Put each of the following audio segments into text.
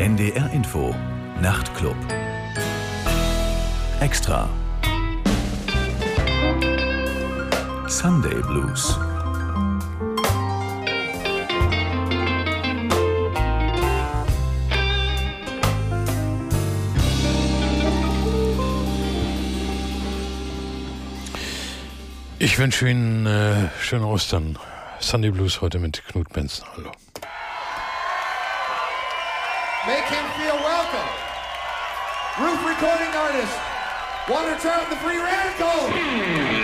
NDR Info Nachtclub. Extra. Sunday Blues. Ich wünsche Ihnen schöne Ostern. Sunday Blues heute mit Knut Benson. Hallo. Make him feel welcome. Roof recording artist. Want to try out the Free Radicals?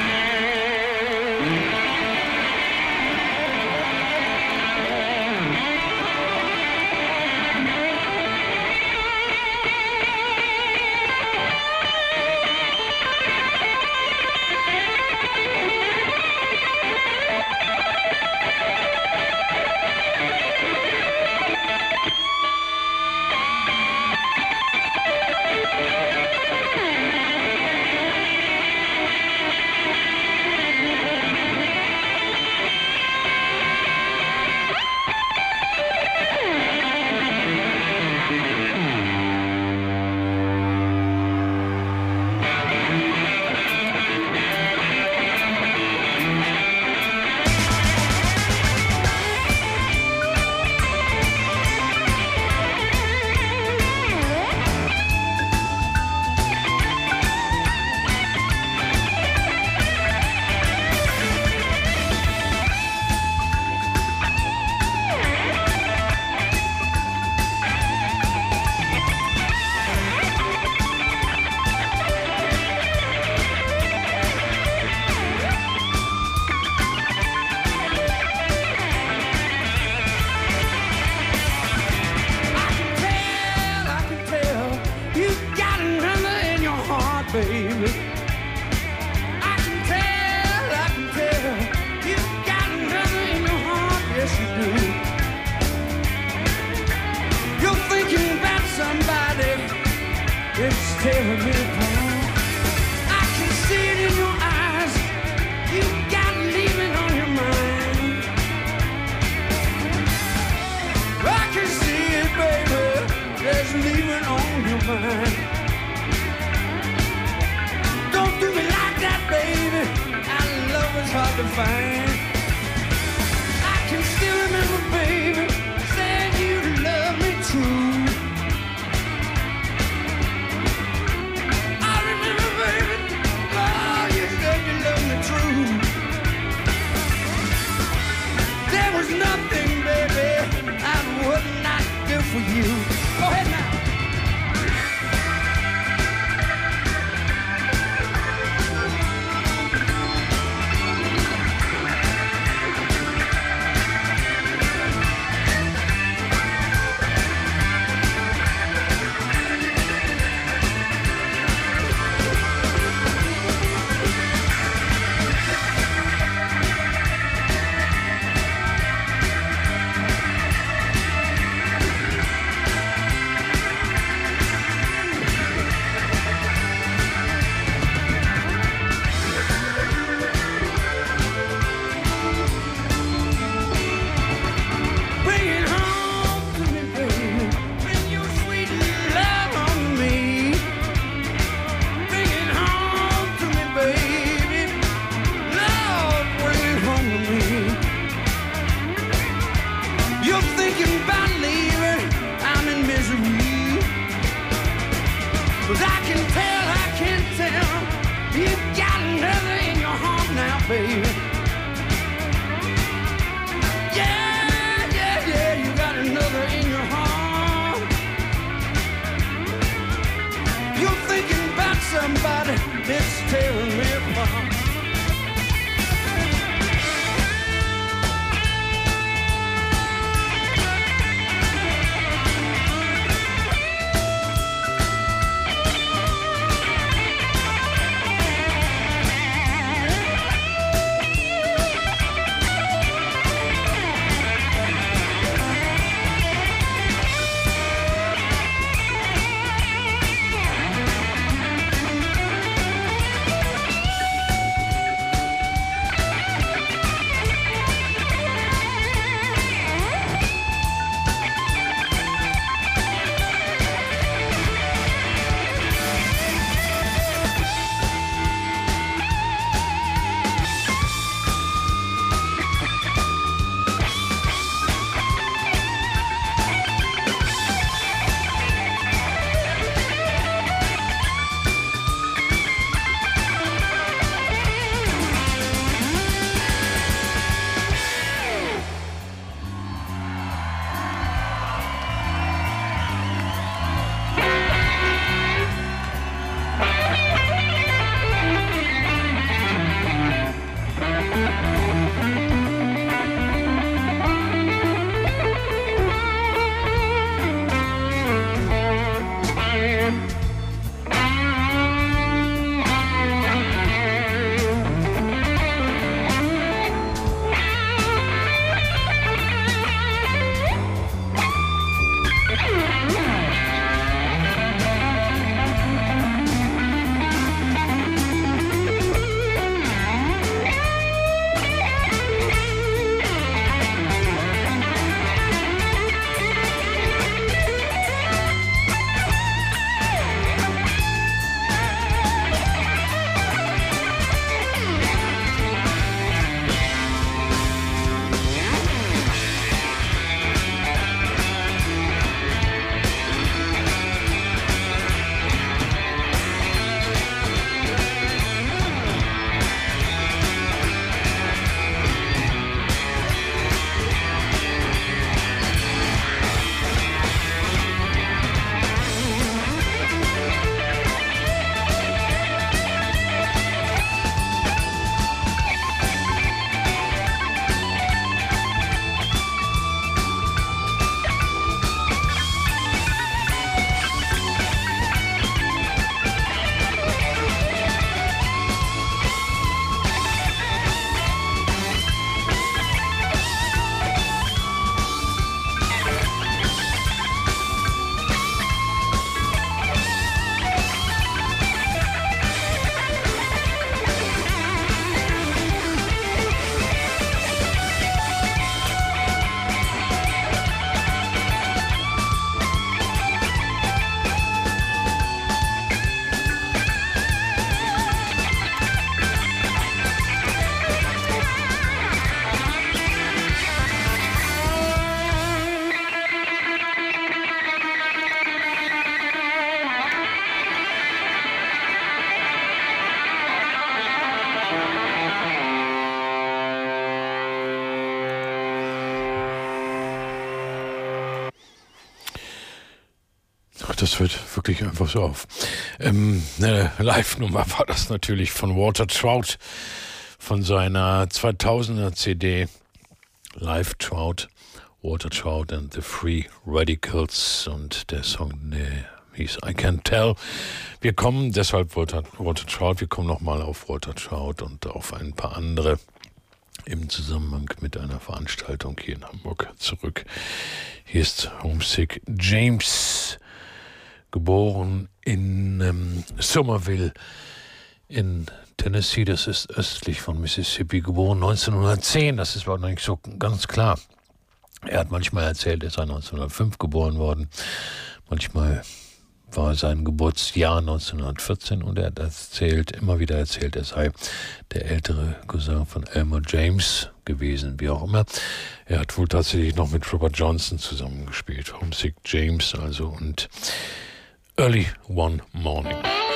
das hört wirklich einfach so auf. Eine Live-Nummer war das natürlich von Walter Trout, von seiner 2000er CD Live Trout, Walter Trout and the Free Radicals, und der Song, der hieß I Can't Tell. Wir kommen, deshalb Walter Trout, wir kommen nochmal auf Walter Trout und auf ein paar andere im Zusammenhang mit einer Veranstaltung hier in Hamburg zurück. Hier ist Homesick James, geboren in Somerville in Tennessee, das ist östlich von Mississippi, geboren 1910, das ist aber noch nicht so ganz klar. Er hat manchmal erzählt, er sei 1905 geboren worden, manchmal war sein Geburtsjahr 1914, und er hat immer wieder erzählt, er sei der ältere Cousin von Elmer James gewesen, wie auch immer. Er hat wohl tatsächlich noch mit Robert Johnson zusammengespielt. Homesick James also, und Early One Morning.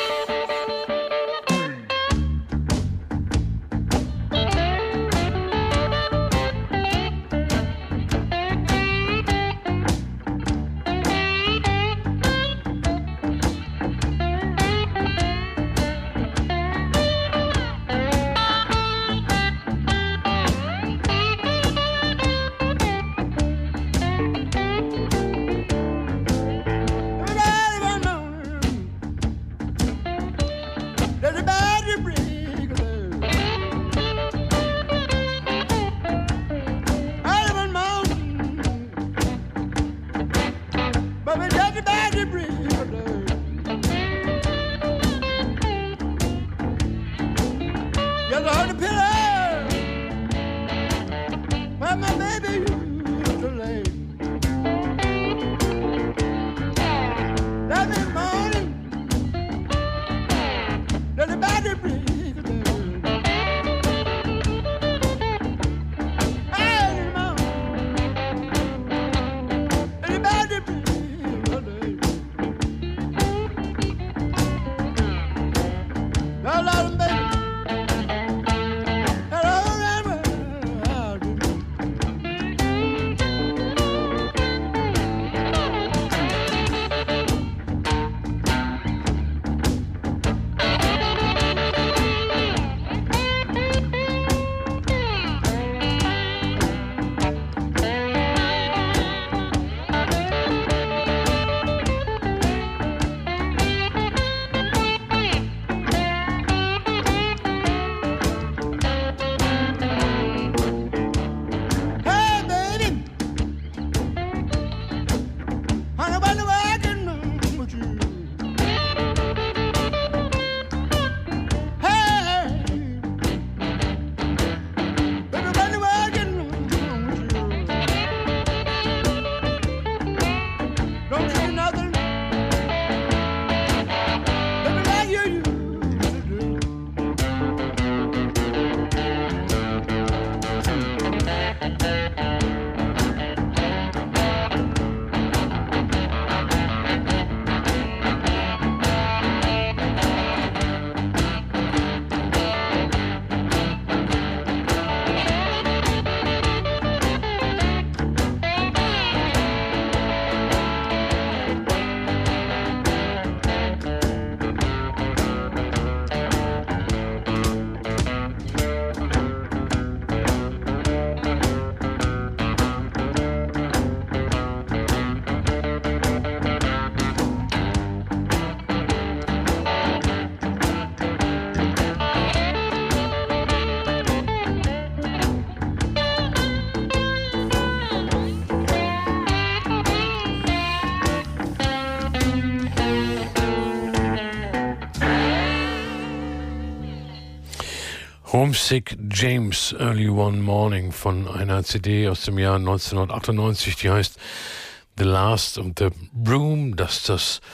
Homesick James, Early One Morning, von einer CD aus dem Jahr 1998, die heißt The Last of the Broom. Das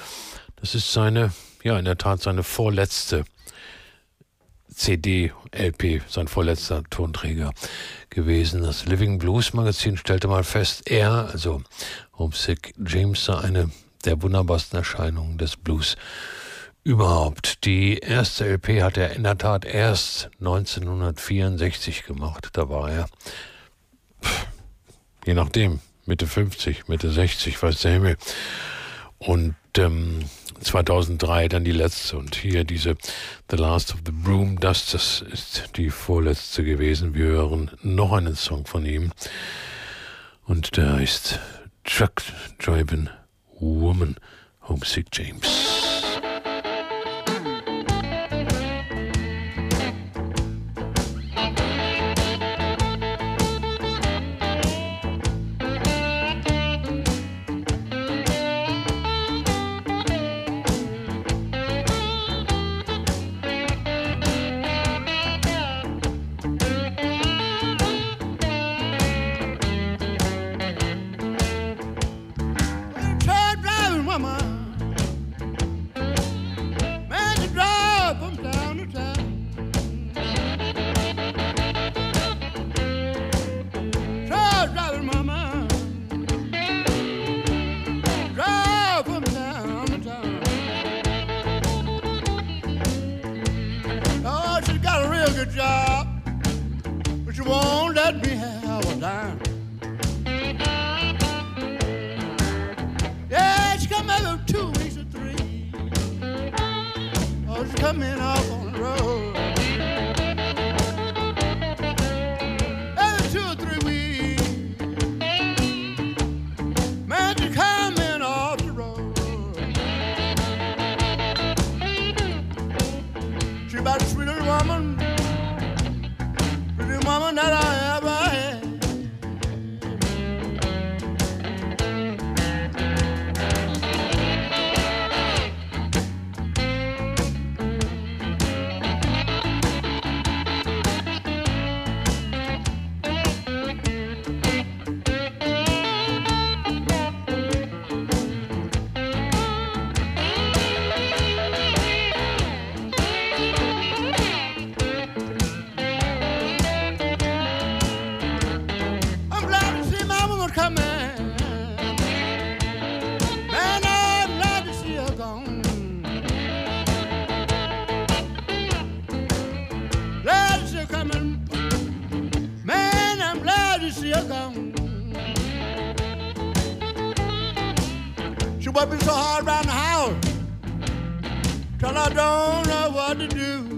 ist seine, ja, in der Tat seine vorletzte CD, LP, sein vorletzter Tonträger gewesen. Das Living Blues Magazin stellte mal fest, also Homesick James, sei eine der wunderbarsten Erscheinungen des Blues überhaupt. Die erste LP hat er in der Tat erst 1964 gemacht. Da war er, je nachdem, Mitte 50, Mitte 60, weiß der Himmel. Und 2003 dann die letzte und hier diese The Last of the Broom Dust, das ist die vorletzte gewesen. Wir hören noch einen Song von ihm und der heißt Truck Driving Woman, Homesick James. Working so hard around the house till I don't know what to do.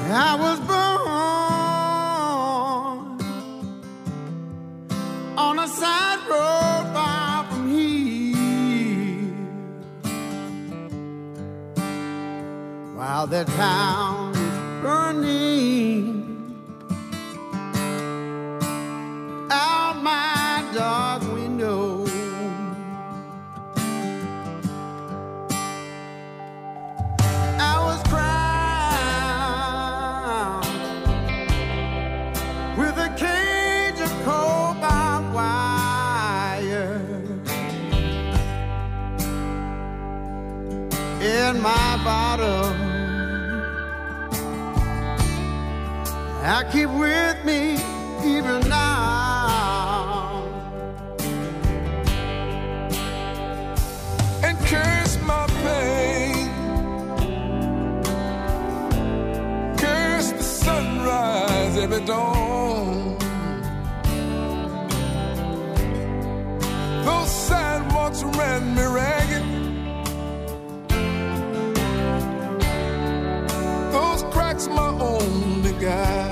I was born on a side road far from here, while the town is burning out my dark window. I was crowned with a cage of cold barbed wire in my bottom. I keep with me even now, and curse my pain, curse the sunrise every dawn. Those sidewalks ran me ragged, those cracks my only guide.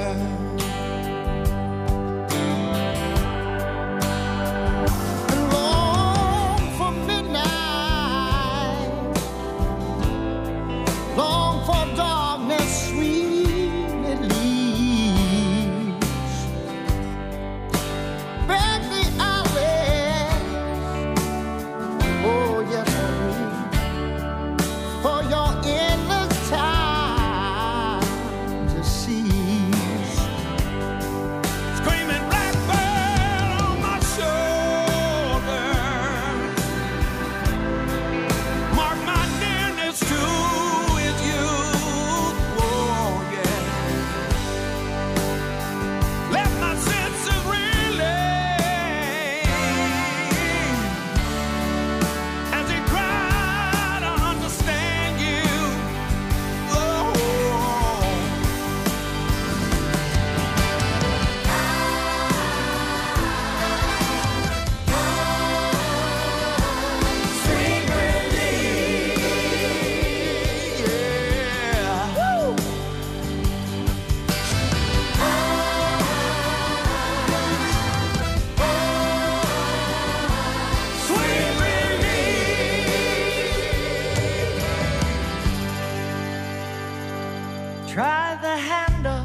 Try the handle,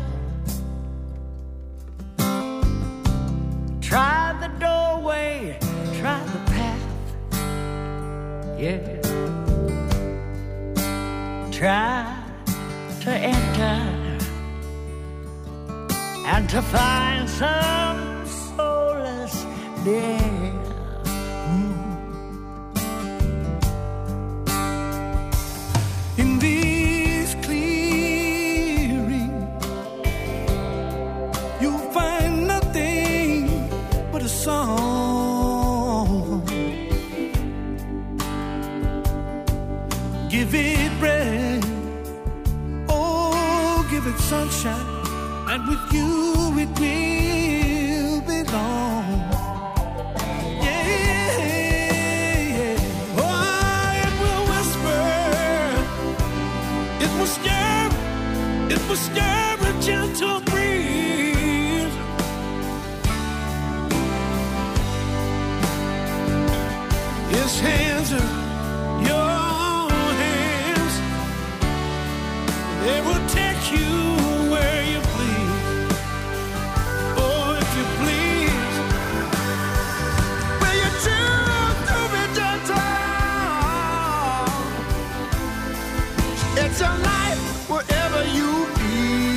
try the doorway, try the path, yeah. Try to enter and to find some solace there. In these clearings, you'll find nothing but a song. Give it breath, oh, give it sunshine, and with you it will belong. It will stir a gentle breeze. His hands are your hands. They will take you where you please. Oh, if you please. Will you choose to be gentle? It's a life wherever you be.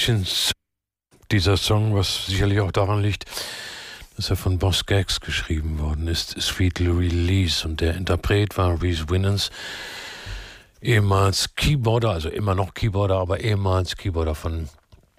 Kitchens. Dieser Song, was sicherlich auch daran liegt, dass er von Boz Scaggs geschrieben worden ist, Sweet Release, und der Interpret war Reese Winans, ehemals Keyboarder, also immer noch Keyboarder, aber ehemals Keyboarder von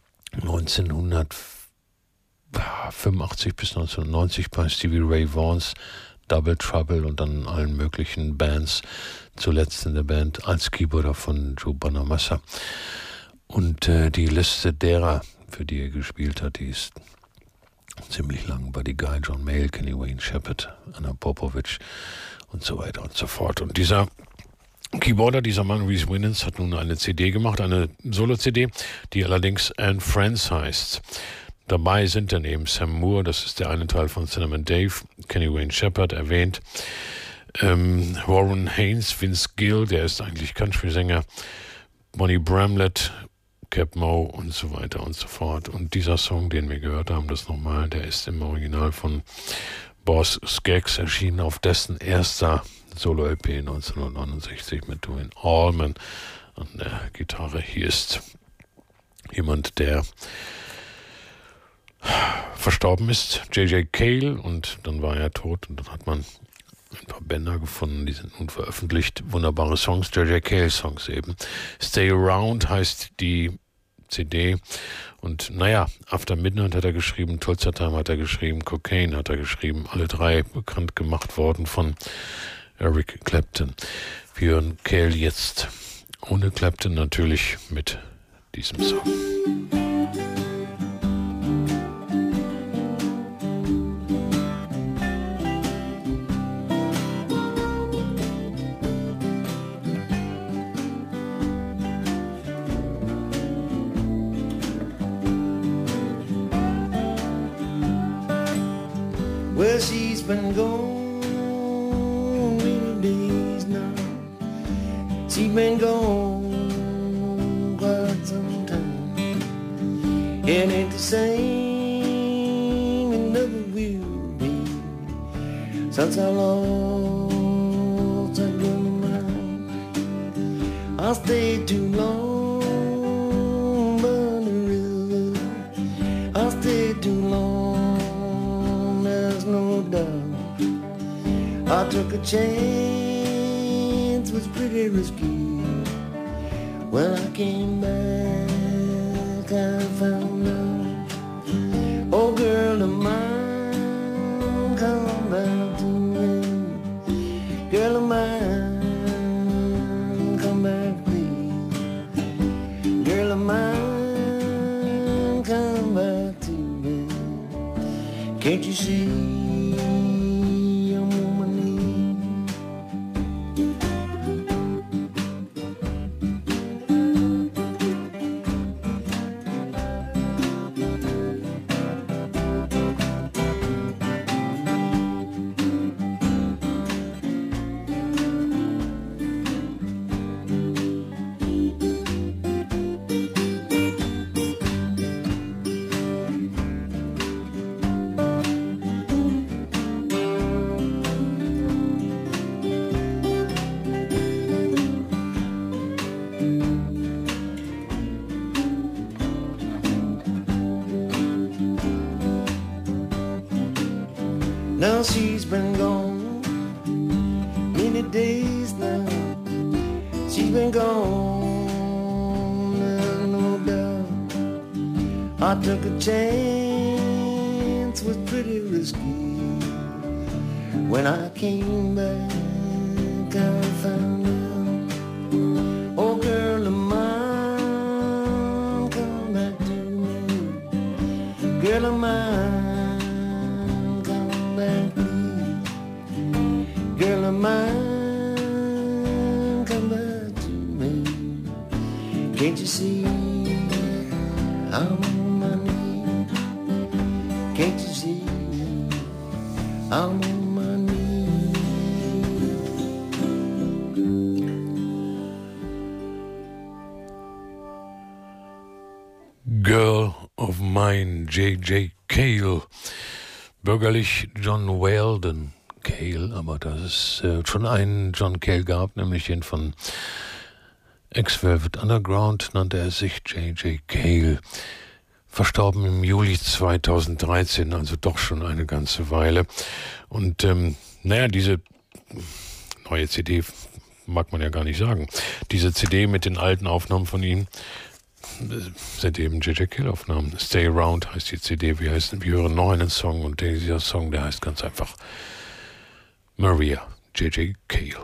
1985 bis 1990 bei Stevie Ray Vaughans, Double Trouble und dann allen möglichen Bands, zuletzt in der Band als Keyboarder von Joe Bonamassa. Und die Liste derer, für die er gespielt hat, die ist ziemlich lang. Buddy Guy, John Mayall, Kenny Wayne Shepherd, Anna Popovich und so weiter und so fort. Und dieser Keyboarder, dieser Mann Reese Winans, hat nun eine CD gemacht, eine Solo-CD, die allerdings And Friends heißt. Dabei sind dann eben Sam Moore, das ist der eine Teil von Cinnamon Dave, Kenny Wayne Shepherd erwähnt, Warren Haynes, Vince Gill, der ist eigentlich Country-Sänger, Bonnie Bramlett, Cap Moe und so weiter und so fort. Und dieser Song, den wir gehört haben, das nochmal, der ist im Original von Boz Scaggs erschienen auf dessen erster Solo-LP 1969 mit Duane Allman an der Gitarre. Hier ist jemand, der verstorben ist, J.J. Cale, und dann war er tot und dann hat man ein paar Bänder gefunden, die sind nun veröffentlicht, wunderbare Songs, J.J. Cale Songs eben. Stay Around heißt die CD und naja, After Midnight hat er geschrieben, Tulsa Time hat er geschrieben, Cocaine hat er geschrieben, alle drei bekannt gemacht worden von Eric Clapton. Wir hören Cale jetzt ohne Clapton natürlich mit diesem Song. Well, she's been gone many days now. She's been gone quite some time. It ain't the same, it never will be. Since I lost that girl of mine, I stayed too long by the river. I stayed too long. No doubt, I took a chance, was pretty risky. When I came back, I found out, oh girl of mine, come back to me. Girl of mine, come back please. Girl of mine, come back to me. Can't you see? Now she's been gone many days now. She's been gone, there's no doubt. I took a chance, was pretty risky. When I came back, I found out, oh girl of mine, come back to me. Girl of mine, girl of mine, come back to me. Can't you see I'm on my knees? Can't you see I'm on my knees? Girl of Mine, J.J. Cale, bürgerlich John Weldon Cale, aber dass es schon einen John Cale gab, nämlich den von Ex-Velvet Underground nannte er sich, J.J. Cale. Verstorben im Juli 2013, also doch schon eine ganze Weile. Und diese neue CD mag man ja gar nicht sagen. Diese CD mit den alten Aufnahmen von ihm sind eben J.J. Cale-Aufnahmen. Stay Around heißt die CD. Wir hören noch einen Song und dieser Song, der heißt ganz einfach Maria, J.J. Cale.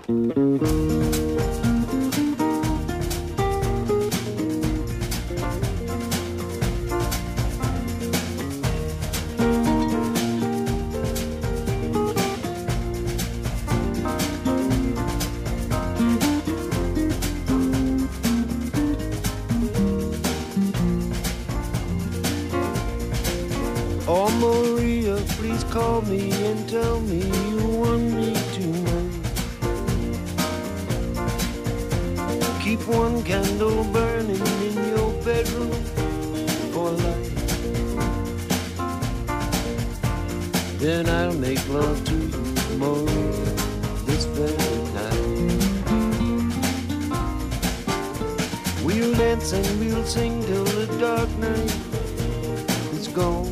Oh Maria, please call me and tell me you want me tonight. Keep one candle burning in your bedroom for light. Then I'll make love to you, Maria, this very night. We'll dance and we'll sing till the dark night is gone.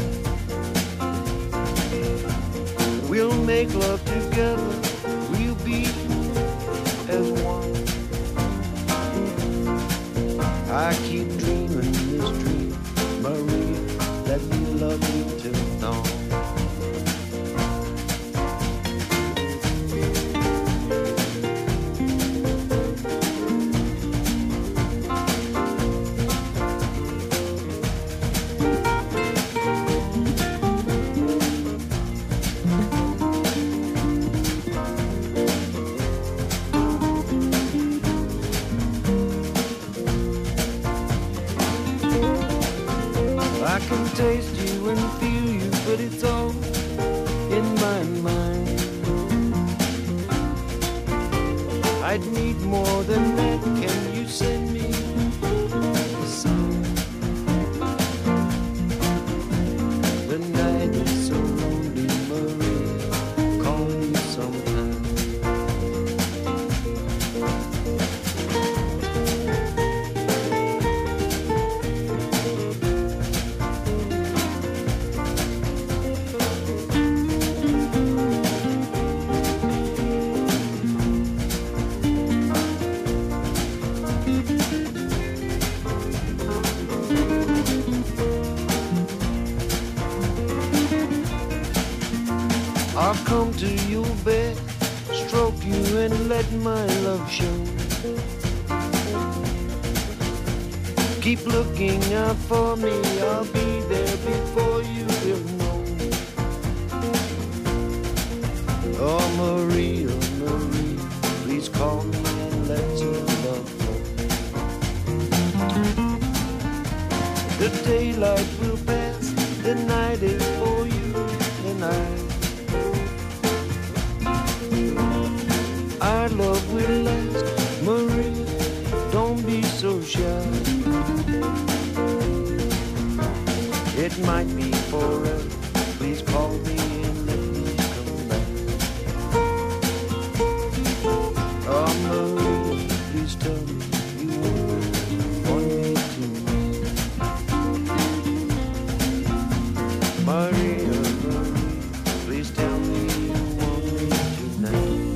We'll make love together, we'll be as one. I keep dreaming this dream, Maria, let me love you till dawn. I can taste you and feel you, but it's all in my mind. I'd need more than that, can you send me a sign? The night is so lonely, Maria, call me sometime. I'll come to your bed, stroke you and let my love show. Keep looking out for me, I'll be there before you will know. Oh Maria, Maria, please call me and let your love flow. The daylight will pass, the night is for you and I. Our love will last, Maria, don't be so shy. It might be forever, please call me and let me come back. Oh Maria, please tell me you want me tonight. Maria, Maria, please tell me you want me tonight.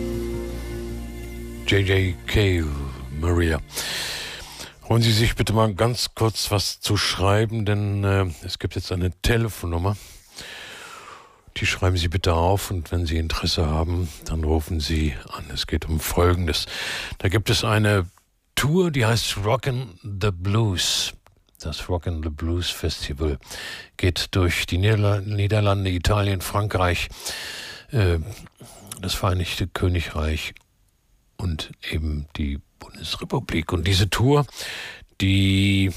J.J. Cale, Maria. Wollen Sie sich bitte mal ganz kurz was zu schreiben, denn es gibt jetzt eine Telefonnummer. Die schreiben Sie bitte auf und wenn Sie Interesse haben, dann rufen Sie an. Es geht um Folgendes. Da gibt es eine Tour, die heißt Rockin' the Blues. Das Rockin' the Blues Festival geht durch die Niederlande, Italien, Frankreich, das Vereinigte Königreich und eben die Bundesrepublik. Und diese Tour, die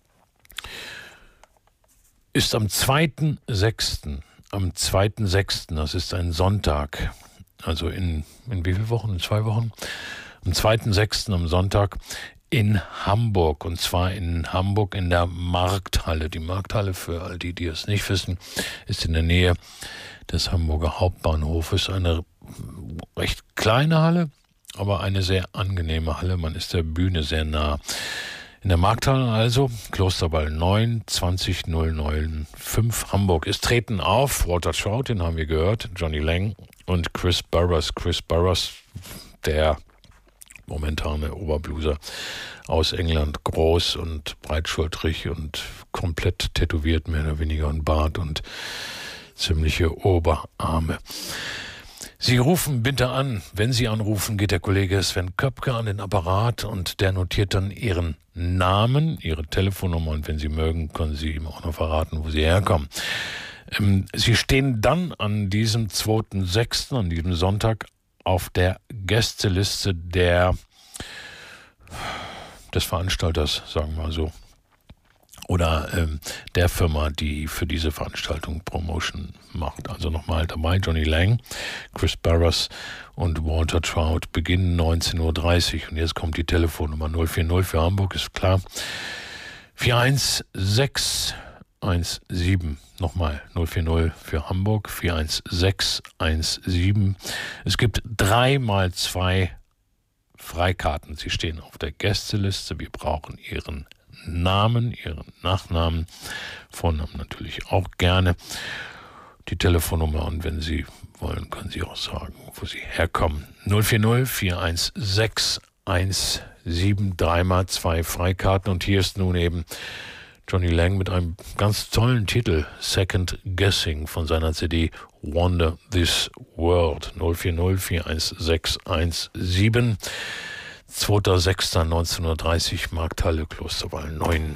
ist am 2.6., das ist ein Sonntag, also in wie viele Wochen? In 2 Wochen? Am 2.6. am Sonntag in Hamburg, und zwar in Hamburg in der Markthalle. Die Markthalle, für all die es nicht wissen, ist in der Nähe des Hamburger Hauptbahnhofes eine recht kleine Halle, aber eine sehr angenehme Halle. Man ist der Bühne sehr nah. In der Markthalle also, Klosterball 9, 20095 Hamburg. Es treten auf Walter Trout, den haben wir gehört, Johnny Lang und Chris Burres. Chris Burres, der momentane Oberblueser aus England, groß und breitschultrig und komplett tätowiert, mehr oder weniger, und Bart und ziemliche Oberarme. Sie rufen bitte an. Wenn Sie anrufen, geht der Kollege Sven Köpke an den Apparat und der notiert dann Ihren Namen, Ihre Telefonnummer, und wenn Sie mögen, können Sie ihm auch noch verraten, wo Sie herkommen. Sie stehen dann an diesem 2.6., an diesem Sonntag, auf der Gästeliste des Veranstalters, sagen wir mal so, oder der Firma, die für diese Veranstaltung Promotion macht. Also nochmal dabei: Johnny Lang, Chris Burres und Walter Trout. Beginnen 19:30 Uhr. Und jetzt kommt die Telefonnummer 040 für Hamburg, ist klar. 41617. Nochmal 040 für Hamburg, 41617. Es gibt 3x2 Freikarten. Sie stehen auf der Gästeliste. Wir brauchen Ihren Namen, Ihren Nachnamen, Vornamen natürlich auch gerne, die Telefonnummer, und wenn Sie wollen, können Sie auch sagen, wo Sie herkommen. 040 41617, 3x2 Freikarten. Und hier ist nun eben Johnny Lang mit einem ganz tollen Titel, Second Guessing, von seiner CD Wonder This World. 040 41617, 2.6.1930, Markthalle, Klosterwall 9.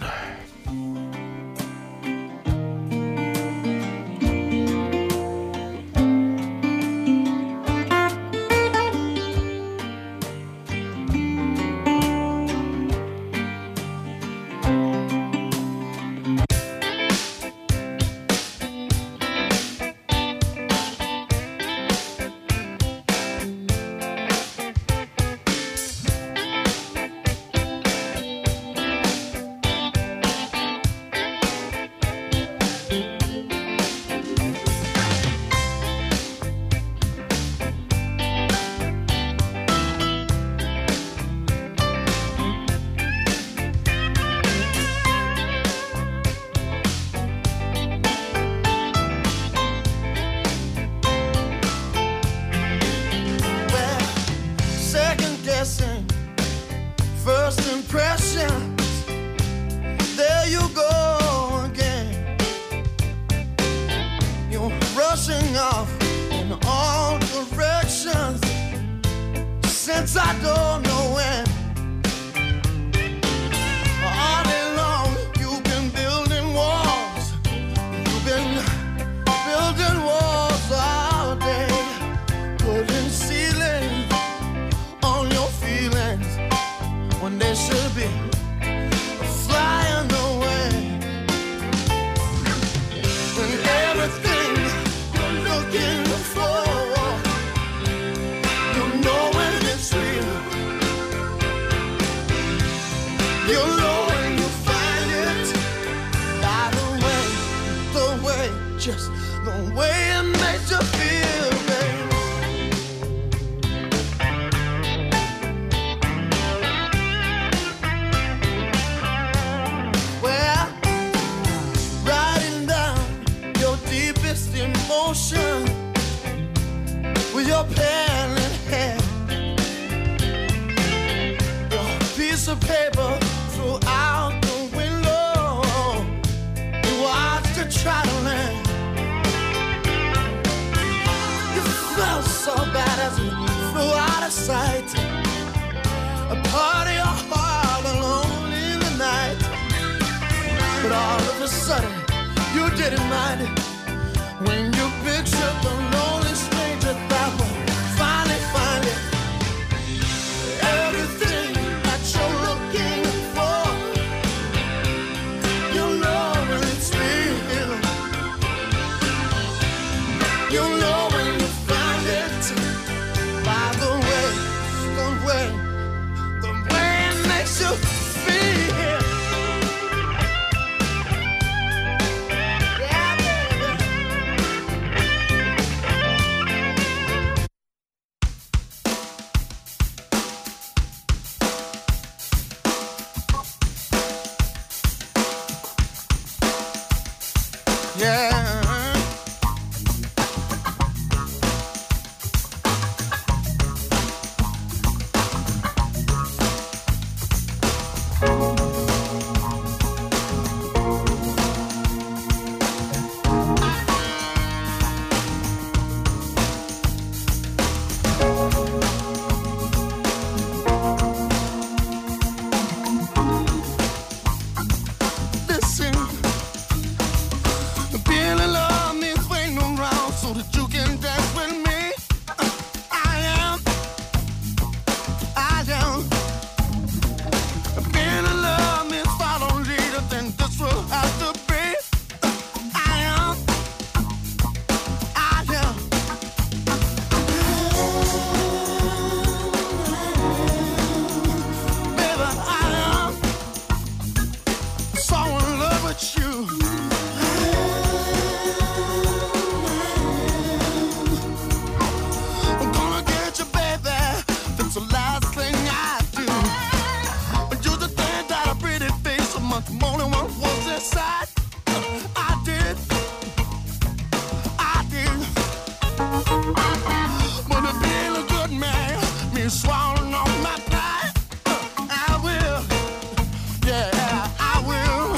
swallowing all my pride. I will, yeah, I will.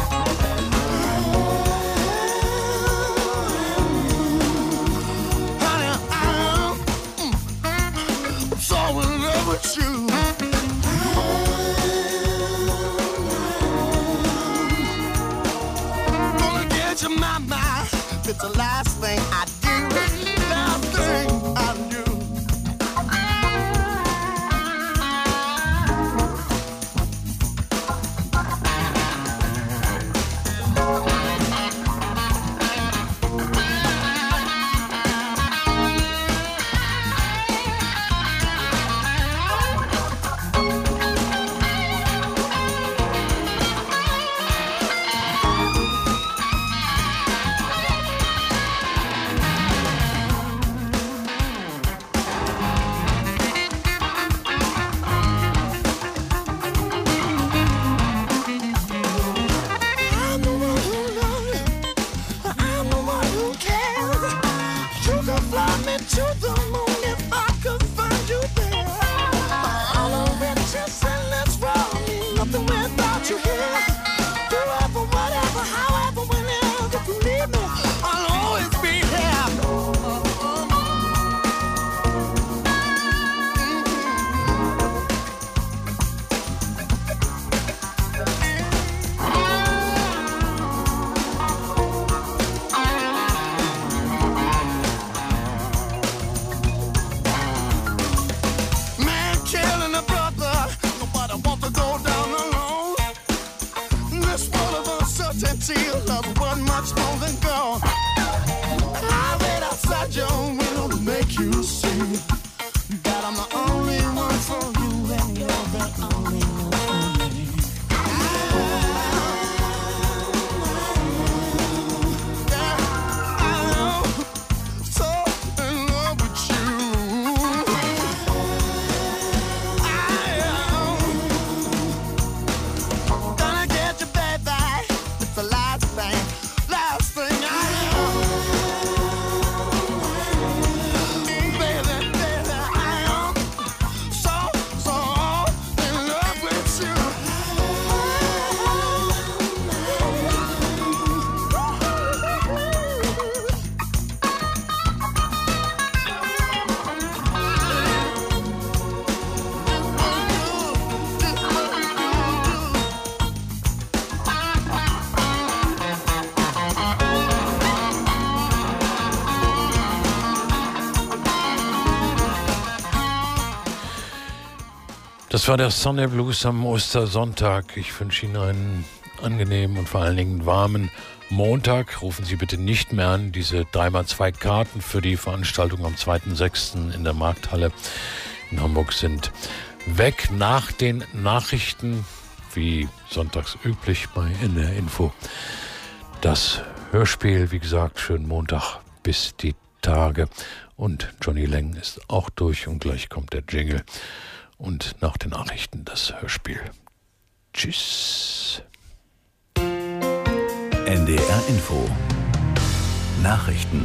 Honey, I'm so in love with you. Gonna get you my mind. It's the last thing I do. Last thing I do. Das war der Sunday Blues am Ostersonntag. Ich wünsche Ihnen einen angenehmen und vor allen Dingen warmen Montag. Rufen Sie bitte nicht mehr an. Diese 3x2 Karten für die Veranstaltung am 2.6. in der Markthalle in Hamburg sind weg. Nach den Nachrichten, wie sonntags üblich bei NDR Info, das Hörspiel. Wie gesagt, schönen Montag bis die Tage. Und Johnny Lang ist auch durch und gleich kommt der Jingle. Und nach den Nachrichten das Hörspiel. Tschüss. NDR Info. Nachrichten.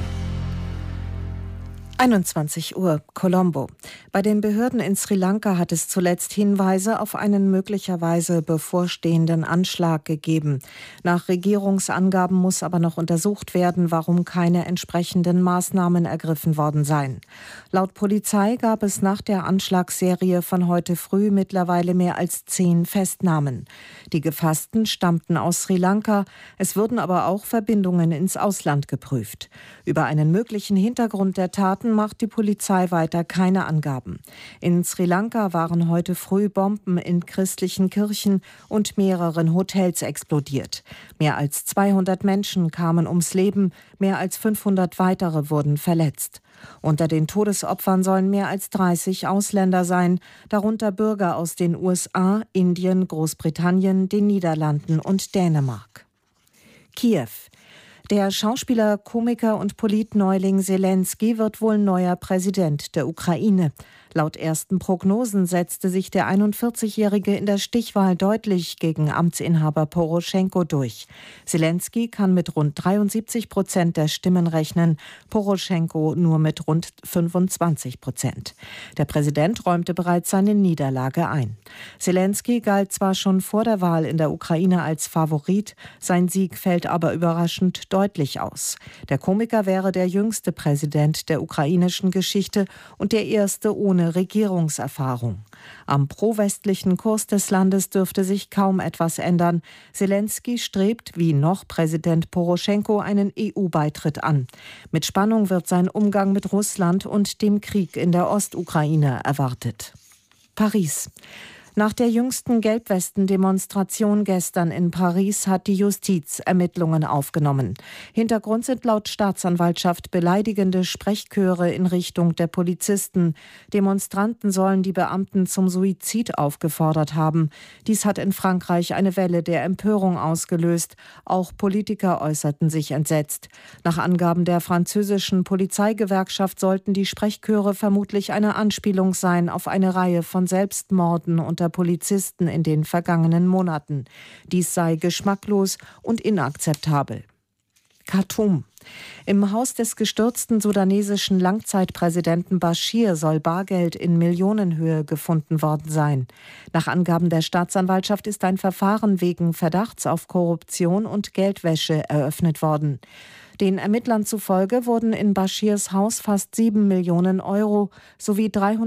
21 Uhr, Colombo. Bei den Behörden in Sri Lanka hat es zuletzt Hinweise auf einen möglicherweise bevorstehenden Anschlag gegeben. Nach Regierungsangaben muss aber noch untersucht werden, warum keine entsprechenden Maßnahmen ergriffen worden seien. Laut Polizei gab es nach der Anschlagsserie von heute früh mittlerweile mehr als 10 Festnahmen. Die Gefassten stammten aus Sri Lanka, es würden aber auch Verbindungen ins Ausland geprüft. Über einen möglichen Hintergrund der Taten macht die Polizei weiter keine Angaben. In Sri Lanka waren heute früh Bomben in christlichen Kirchen und mehreren Hotels explodiert. Mehr als 200 Menschen kamen ums Leben, mehr als 500 weitere wurden verletzt. Unter den Todesopfern sollen mehr als 30 Ausländer sein, darunter Bürger aus den USA, Indien, Großbritannien, den Niederlanden und Dänemark. Kiew. Der Schauspieler, Komiker und Politneuling Selenskyj wird wohl neuer Präsident der Ukraine. Laut ersten Prognosen setzte sich der 41-Jährige in der Stichwahl deutlich gegen Amtsinhaber Poroschenko durch. Selenskyj kann mit rund 73% der Stimmen rechnen, Poroschenko nur mit rund 25%. Der Präsident räumte bereits seine Niederlage ein. Selenskyj galt zwar schon vor der Wahl in der Ukraine als Favorit, sein Sieg fällt aber überraschend deutlich aus. Der Komiker wäre der jüngste Präsident der ukrainischen Geschichte und der erste ohne Regierungserfahrung. Am pro-westlichen Kurs des Landes dürfte sich kaum etwas ändern. Selenskyj strebt, wie noch Präsident Poroschenko, einen EU-Beitritt an. Mit Spannung wird sein Umgang mit Russland und dem Krieg in der Ostukraine erwartet. Paris. Nach der jüngsten Gelbwesten-Demonstration gestern in Paris hat die Justiz Ermittlungen aufgenommen. Hintergrund sind laut Staatsanwaltschaft beleidigende Sprechchöre in Richtung der Polizisten. Demonstranten sollen die Beamten zum Suizid aufgefordert haben. Dies hat in Frankreich eine Welle der Empörung ausgelöst. Auch Politiker äußerten sich entsetzt. Nach Angaben der französischen Polizeigewerkschaft sollten die Sprechchöre vermutlich eine Anspielung sein auf eine Reihe von Selbstmorden unter Polizisten in den vergangenen Monaten. Dies sei geschmacklos und inakzeptabel. Khartoum. Im Haus des gestürzten sudanesischen Langzeitpräsidenten Bashir soll Bargeld in Millionenhöhe gefunden worden sein. Nach Angaben der Staatsanwaltschaft ist ein Verfahren wegen Verdachts auf Korruption und Geldwäsche eröffnet worden. Den Ermittlern zufolge wurden in Bashirs Haus fast 7 Millionen Euro sowie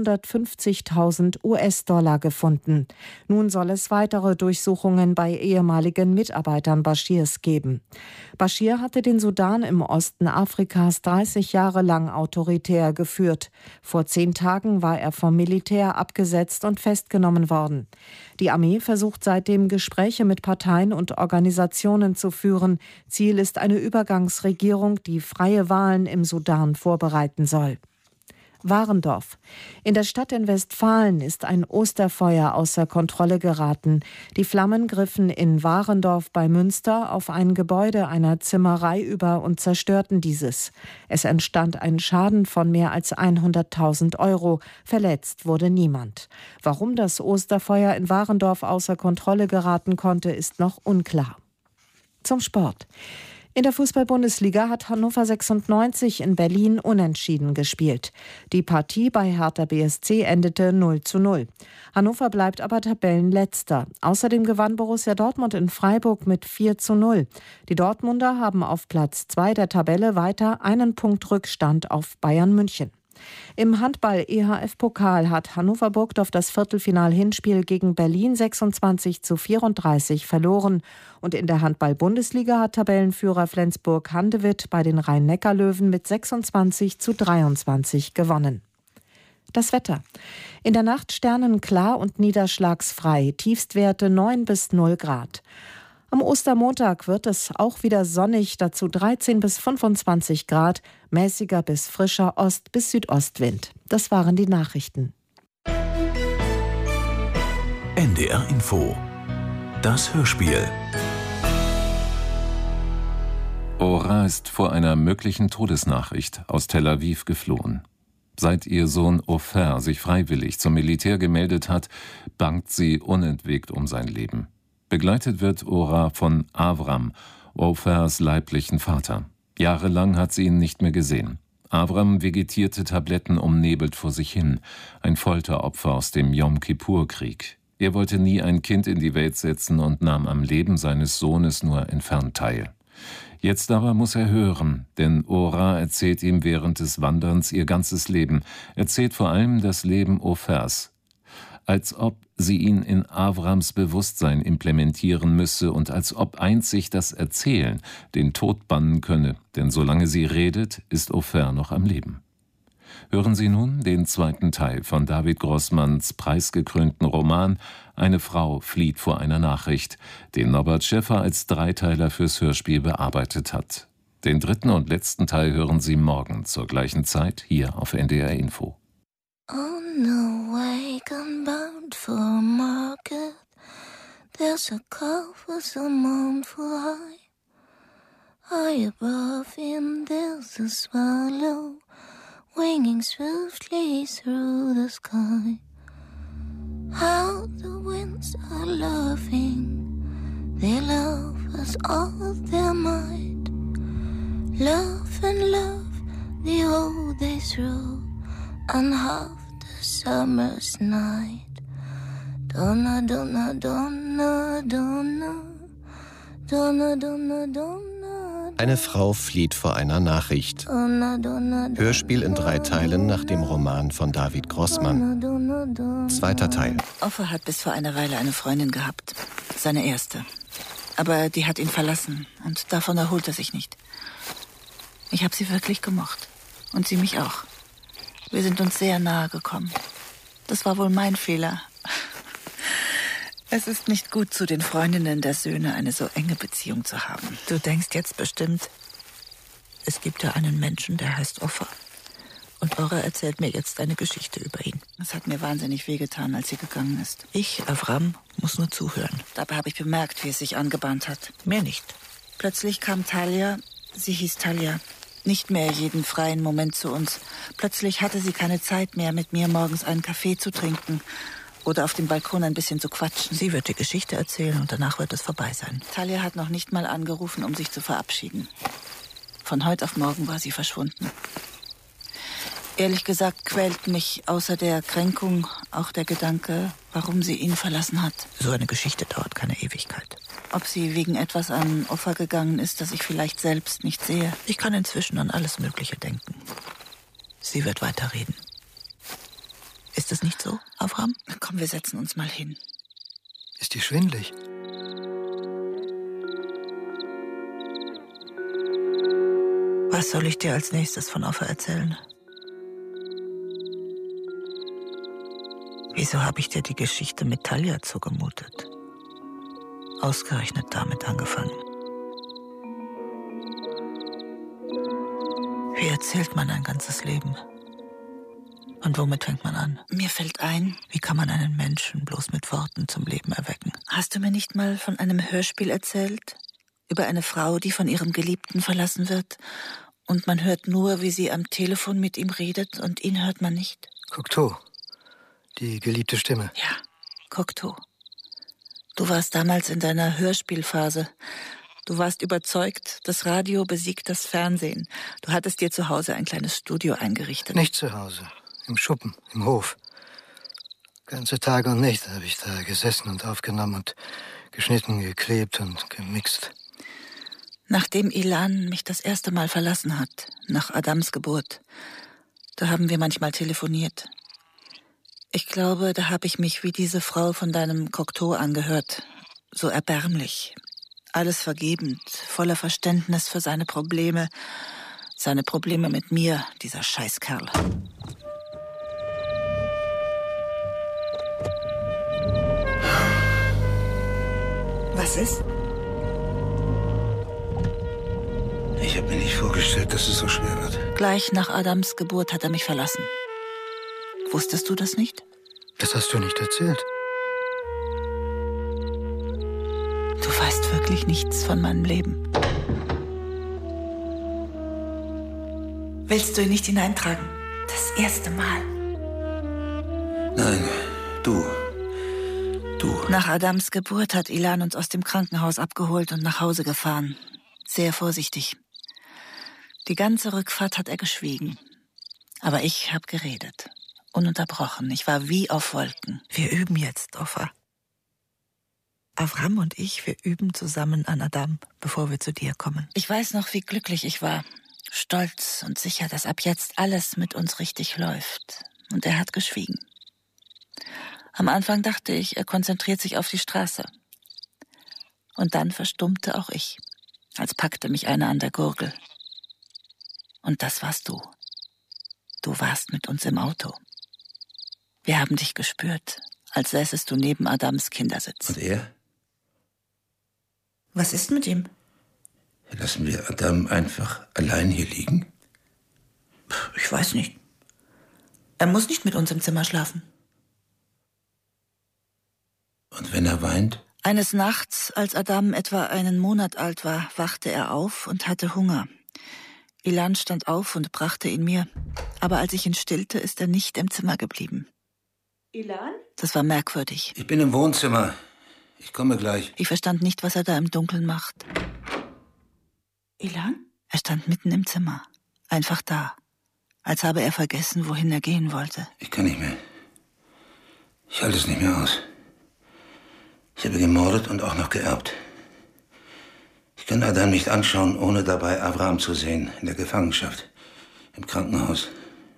350.000 US-Dollar gefunden. Nun soll es weitere Durchsuchungen bei ehemaligen Mitarbeitern Bashirs geben. Bashir hatte den Sudan im Osten Afrikas 30 Jahre lang autoritär geführt. Vor 10 Tagen war er vom Militär abgesetzt und festgenommen worden. Die Armee versucht seitdem Gespräche mit Parteien und Organisationen zu führen. Ziel ist eine Übergangsregierung, die freie Wahlen im Sudan vorbereiten soll. Warendorf. In der Stadt in Westfalen ist ein Osterfeuer außer Kontrolle geraten. Die Flammen griffen in Warendorf bei Münster auf ein Gebäude einer Zimmerei über und zerstörten dieses. Es entstand ein Schaden von mehr als 100.000 Euro. Verletzt wurde niemand. Warum das Osterfeuer in Warendorf außer Kontrolle geraten konnte, ist noch unklar. Zum Sport. In der Fußball-Bundesliga hat Hannover 96 in Berlin unentschieden gespielt. Die Partie bei Hertha BSC endete 0:0. Hannover bleibt aber Tabellenletzter. Außerdem gewann Borussia Dortmund in Freiburg mit 4:0. Die Dortmunder haben auf Platz 2 der Tabelle weiter einen Punkt Rückstand auf Bayern München. Im Handball-EHF-Pokal hat Hannover Burgdorf das Viertelfinal-Hinspiel gegen Berlin 26:34 verloren. Und in der Handball-Bundesliga hat Tabellenführer Flensburg-Handewitt bei den Rhein-Neckar-Löwen mit 26:23 gewonnen. Das Wetter. In der Nacht sternenklar und niederschlagsfrei, Tiefstwerte 9 bis 0 Grad. Am Ostermontag wird es auch wieder sonnig, dazu 13 bis 25 Grad, mäßiger bis frischer Ost- bis Südostwind. Das waren die Nachrichten. NDR Info. Das Hörspiel. Ora ist vor einer möglichen Todesnachricht aus Tel Aviv geflohen. Seit ihr Sohn Ofer sich freiwillig zum Militär gemeldet hat, bangt sie unentwegt um sein Leben. Begleitet wird Ora von Avram, Ofers leiblichen Vater. Jahrelang hat sie ihn nicht mehr gesehen. Avram vegetierte tablettenumnebelt vor sich hin, ein Folteropfer aus dem Jom-Kippur-Krieg. Er wollte nie ein Kind in die Welt setzen und nahm am Leben seines Sohnes nur entfernt teil. Jetzt aber muss er hören, denn Ora erzählt ihm während des Wanderns ihr ganzes Leben, erzählt vor allem das Leben Ofers. Als ob sie ihn in Avrams Bewusstsein implementieren müsse und als ob einzig das Erzählen den Tod bannen könne, denn solange sie redet, ist Ofer noch am Leben. Hören Sie nun den zweiten Teil von David Grossmanns preisgekrönten Roman »Eine Frau flieht vor einer Nachricht«, den Norbert Schäffer als Dreiteiler fürs Hörspiel bearbeitet hat. Den dritten und letzten Teil hören Sie morgen zur gleichen Zeit hier auf NDR Info. On the wagon bound for a market, there's a calf with a mournful eye. High above him there's a swallow, winging swiftly through the sky. How the winds are laughing, they love us all their might. Love and love, the whole day through, and half the summer's night. Donna, donna, donna, donna, donna, donna, donna. Eine Frau flieht vor einer Nachricht. Hörspiel in 3 Teilen nach dem Roman von David Grossmann. 2. Teil. Offer hat bis vor einer Weile eine Freundin gehabt. Seine erste. Aber die hat ihn verlassen und davon erholt er sich nicht. Ich habe sie wirklich gemocht. Und sie mich auch. Wir sind uns sehr nahe gekommen. Das war wohl mein Fehler. Es ist nicht gut, zu den Freundinnen der Söhne eine so enge Beziehung zu haben. Du denkst jetzt bestimmt, es gibt da einen Menschen, der heißt Offer. Und Ora erzählt mir jetzt eine Geschichte über ihn. Es hat mir wahnsinnig wehgetan, als sie gegangen ist. Ich, Avram, muss nur zuhören. Dabei habe ich bemerkt, wie es sich angebahnt hat. Mehr nicht. Plötzlich kam Talia, sie hieß Talia, nicht mehr jeden freien Moment zu uns. Plötzlich hatte sie keine Zeit mehr, mit mir morgens einen Kaffee zu trinken oder auf dem Balkon ein bisschen zu quatschen. Sie wird die Geschichte erzählen und danach wird es vorbei sein. Talia hat noch nicht mal angerufen, um sich zu verabschieden. Von heute auf morgen war sie verschwunden. Ehrlich gesagt quält mich außer der Kränkung auch der Gedanke, warum sie ihn verlassen hat. So eine Geschichte dauert keine Ewigkeit. Ob sie wegen etwas an Offer gegangen ist, das ich vielleicht selbst nicht sehe. Ich kann inzwischen an alles Mögliche denken. Sie wird weiterreden. Ist es nicht so, Avram? Komm, wir setzen uns mal hin. Ist dir schwindelig? Was soll ich dir als nächstes von Offer erzählen? Wieso habe ich dir die Geschichte mit Talia zugemutet? Ausgerechnet damit angefangen. Wie erzählt man ein ganzes Leben? Und womit fängt man an? Mir fällt ein, wie kann man einen Menschen bloß mit Worten zum Leben erwecken? Hast du mir nicht mal von einem Hörspiel erzählt? Über eine Frau, die von ihrem Geliebten verlassen wird und man hört nur, wie sie am Telefon mit ihm redet und ihn hört man nicht? Cocteau, die geliebte Stimme. Ja, Cocteau. Du warst damals in deiner Hörspielphase. Du warst überzeugt, das Radio besiegt das Fernsehen. Du hattest dir zu Hause ein kleines Studio eingerichtet. Nicht zu Hause, im Schuppen, im Hof. Ganze Tage und Nächte habe ich da gesessen und aufgenommen und geschnitten, geklebt und gemixt. Nachdem Ilan mich das erste Mal verlassen hat, nach Adams Geburt, da haben wir manchmal telefoniert. Ich glaube, da habe ich mich wie diese Frau von deinem Cocteau angehört. So erbärmlich. Alles vergebend, voller Verständnis für seine Probleme. Seine Probleme mit mir, dieser Scheißkerl. Was ist? Ich habe mir nicht vorgestellt, dass es so schwer wird. Gleich nach Adams Geburt hat er mich verlassen. Wusstest du das nicht? Das hast du nicht erzählt. Du weißt wirklich nichts von meinem Leben. Willst du ihn nicht hineintragen? Das erste Mal. Nein, du. Nach Adams Geburt hat Ilan uns aus dem Krankenhaus abgeholt und nach Hause gefahren. Sehr vorsichtig. Die ganze Rückfahrt hat er geschwiegen. Aber ich habe geredet. Ununterbrochen. Ich war wie auf Wolken. Wir üben jetzt, Offer. Avram und ich, wir üben zusammen an Adam, bevor wir zu dir kommen. Ich weiß noch, wie glücklich ich war. Stolz und sicher, dass ab jetzt alles mit uns richtig läuft. Und er hat geschwiegen. Am Anfang dachte ich, er konzentriert sich auf die Straße. Und dann verstummte auch ich, als packte mich einer an der Gurgel. Und das warst du. Du warst mit uns im Auto. Wir haben dich gespürt, als säßest du neben Adams Kindersitz. Und er? Was ist mit ihm? Lassen wir Adam einfach allein hier liegen? Ich weiß nicht. Er muss nicht mit uns im Zimmer schlafen. Und wenn er weint? Eines Nachts, als Adam etwa einen Monat alt war, wachte er auf und hatte Hunger. Ilan stand auf und brachte ihn mir. Aber als ich ihn stillte, ist er nicht im Zimmer geblieben. Ilan? Das war merkwürdig. Ich bin im Wohnzimmer. Ich komme gleich. Ich verstand nicht, was er da im Dunkeln macht. Ilan? Er stand mitten im Zimmer. Einfach da. Als habe er vergessen, wohin er gehen wollte. Ich kann nicht mehr. Ich halte es nicht mehr aus. Ich habe gemordet und auch noch geerbt. Ich kann Adam nicht anschauen, ohne dabei Avram zu sehen. In der Gefangenschaft. Im Krankenhaus.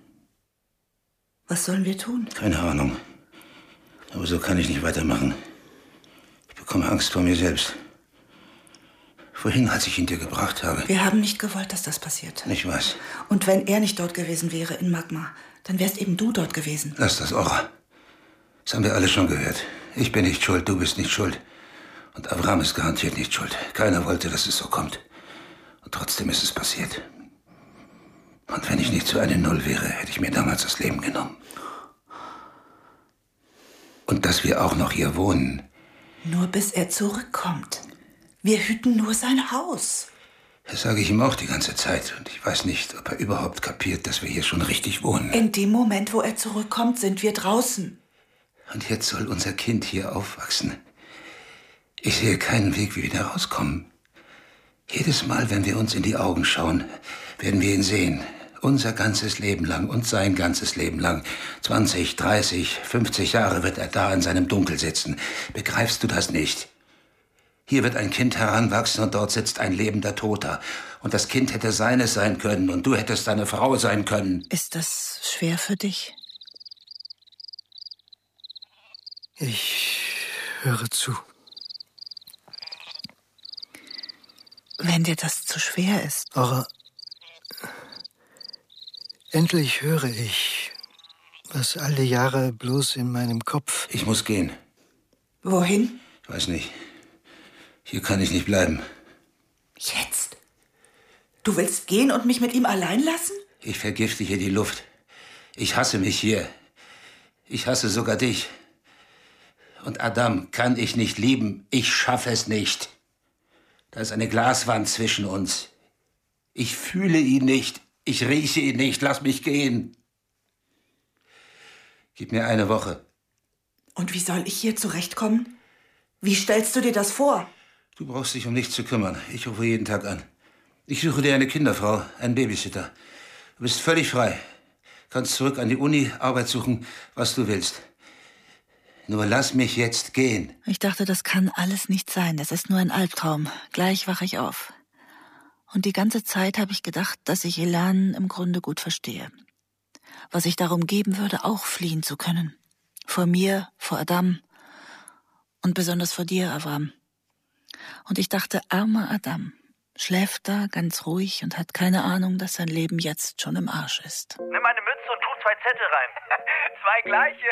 Was sollen wir tun? Keine Ahnung. Aber so kann ich nicht weitermachen. Ich bekomme Angst vor mir selbst. Vorhin, als ich ihn dir gebracht habe. Wir haben nicht gewollt, dass das passiert. Ich weiß. Und wenn er nicht dort gewesen wäre, in Magma, dann wärst eben du dort gewesen. Lass das, Ora. Das haben wir alle schon gehört. Ich bin nicht schuld, du bist nicht schuld. Und Avram ist garantiert nicht schuld. Keiner wollte, dass es so kommt. Und trotzdem ist es passiert. Und wenn ich nicht so eine Null wäre, hätte ich mir damals das Leben genommen. Und dass wir auch noch hier wohnen. Nur bis er zurückkommt. Wir hüten nur sein Haus. Das sage ich ihm auch die ganze Zeit. Und ich weiß nicht, ob er überhaupt kapiert, dass wir hier schon richtig wohnen. In dem Moment, wo er zurückkommt, sind wir draußen. Und jetzt soll unser Kind hier aufwachsen. Ich sehe keinen Weg, wie wir da rauskommen. Jedes Mal, wenn wir uns in die Augen schauen, werden wir ihn sehen. Unser ganzes Leben lang und sein ganzes Leben lang. 20, 30, 50 Jahre wird er da in seinem Dunkel sitzen. Begreifst du das nicht? Hier wird ein Kind heranwachsen und dort sitzt ein lebender Toter. Und das Kind hätte seines sein können und du hättest deine Frau sein können. Ist das schwer für dich? Ich höre zu. Wenn dir das zu schwer ist. Aber endlich höre ich, was alle Jahre bloß in meinem Kopf... Ich muss gehen. Wohin? Ich weiß nicht. Hier kann ich nicht bleiben. Jetzt? Du willst gehen und mich mit ihm allein lassen? Ich vergifte hier die Luft. Ich hasse mich hier. Ich hasse sogar dich. Und Adam kann ich nicht lieben. Ich schaffe es nicht. Da ist eine Glaswand zwischen uns. Ich fühle ihn nicht. Ich rieche ihn nicht. Lass mich gehen. Gib mir eine Woche. Und wie soll ich hier zurechtkommen? Wie stellst du dir das vor? Du brauchst dich um nichts zu kümmern. Ich rufe jeden Tag an. Ich suche dir eine Kinderfrau, einen Babysitter. Du bist völlig frei. Kannst zurück an die Uni, Arbeit suchen, was du willst. Nur lass mich jetzt gehen. Ich dachte, das kann alles nicht sein. Das ist nur ein Albtraum. Gleich wache ich auf. Und die ganze Zeit habe ich gedacht, dass ich Ilan im Grunde gut verstehe. Was ich darum geben würde, auch fliehen zu können. Vor mir, vor Adam und besonders vor dir, Avram. Und ich dachte, armer Adam, schläft da ganz ruhig und hat keine Ahnung, dass sein Leben jetzt schon im Arsch ist. Nimm eine Mütze und tu 2 Zettel rein. 2 gleiche.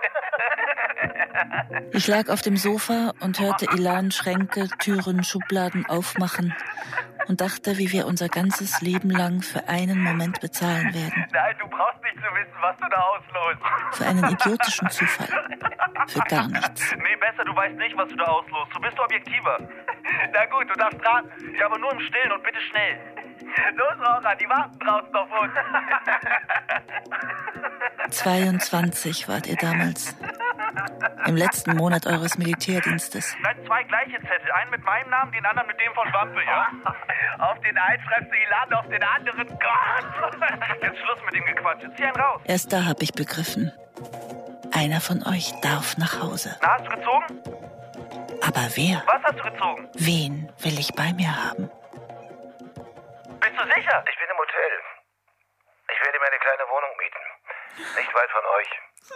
Ich lag auf dem Sofa und hörte Ilan Schränke, Türen, Schubladen aufmachen und dachte, wie wir unser ganzes Leben lang für einen Moment bezahlen werden. Nein, du brauchst nicht zu wissen, was du da auslöst. Für einen idiotischen Zufall. Für gar nichts. Nee, besser, du weißt nicht, was du da auslöst. Du bist objektiver. Na gut, du darfst raten. Ja, aber nur im Stillen und bitte schnell. Los, Raucher, die warten draußen auf uns. 22 wart ihr damals. Im letzten Monat eures Militärdienstes. Nein, 2 gleiche Zettel. Einen mit meinem Namen, den anderen mit dem von Wampe, ja? Auf den einen schreibst du Ilan, auf den anderen Gott. Jetzt Schluss mit dem Gequatsch. Jetzt zieh einen raus. Erst da hab ich begriffen. Einer von euch darf nach Hause. Na, hast du gezogen? Aber wer? Was hast du gezogen? Wen will ich bei mir haben? Bist du sicher? Ich bin im Hotel. Ich werde mir eine kleine Wohnung mieten. Nicht weit von euch.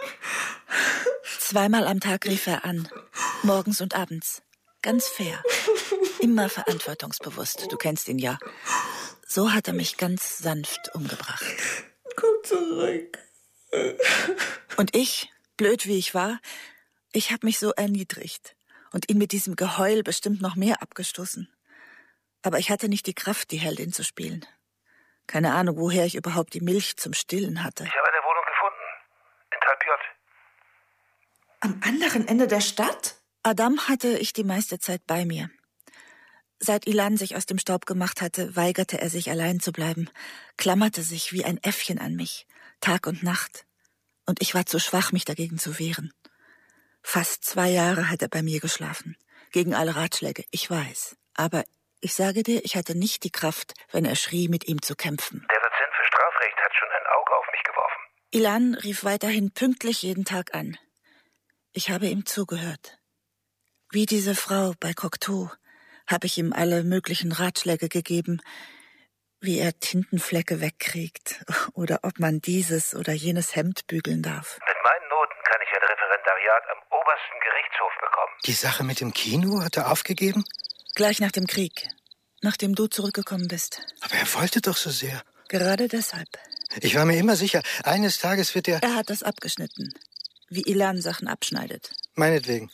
2-mal am Tag rief er an. Morgens und abends. Ganz fair. Immer verantwortungsbewusst. Du kennst ihn ja. So hat er mich ganz sanft umgebracht. Komm zurück. Und ich, blöd wie ich war, ich hab mich so erniedrigt und ihn mit diesem Geheul bestimmt noch mehr abgestoßen. Aber ich hatte nicht die Kraft, die Heldin zu spielen. Keine Ahnung, woher ich überhaupt die Milch zum Stillen hatte. Ich habe eine Wohnung gefunden. In Talpiot. Am anderen Ende der Stadt? Adam hatte ich die meiste Zeit bei mir. Seit Ilan sich aus dem Staub gemacht hatte, weigerte er sich, allein zu bleiben, klammerte sich wie ein Äffchen an mich, Tag und Nacht. Und ich war zu schwach, mich dagegen zu wehren. Fast 2 Jahre hat er bei mir geschlafen. Gegen alle Ratschläge, ich weiß. Aber ich sage dir, ich hatte nicht die Kraft, wenn er schrie, mit ihm zu kämpfen. Der Dozent für Strafrecht hat schon ein Auge auf mich geworfen. Ilan rief weiterhin pünktlich jeden Tag an. Ich habe ihm zugehört. Wie diese Frau bei Cocteau habe ich ihm alle möglichen Ratschläge gegeben, wie er Tintenflecke wegkriegt oder ob man dieses oder jenes Hemd bügeln darf. Mit meinen Noten kann ich ein Referendariat am obersten Gerichtshof bekommen. Die Sache mit dem Kino hat er aufgegeben? Gleich nach dem Krieg, nachdem du zurückgekommen bist. Aber er wollte doch so sehr. Gerade deshalb. Ich war mir immer sicher, eines Tages wird er... Er hat das abgeschnitten, wie Ilan Sachen abschneidet. Meinetwegen.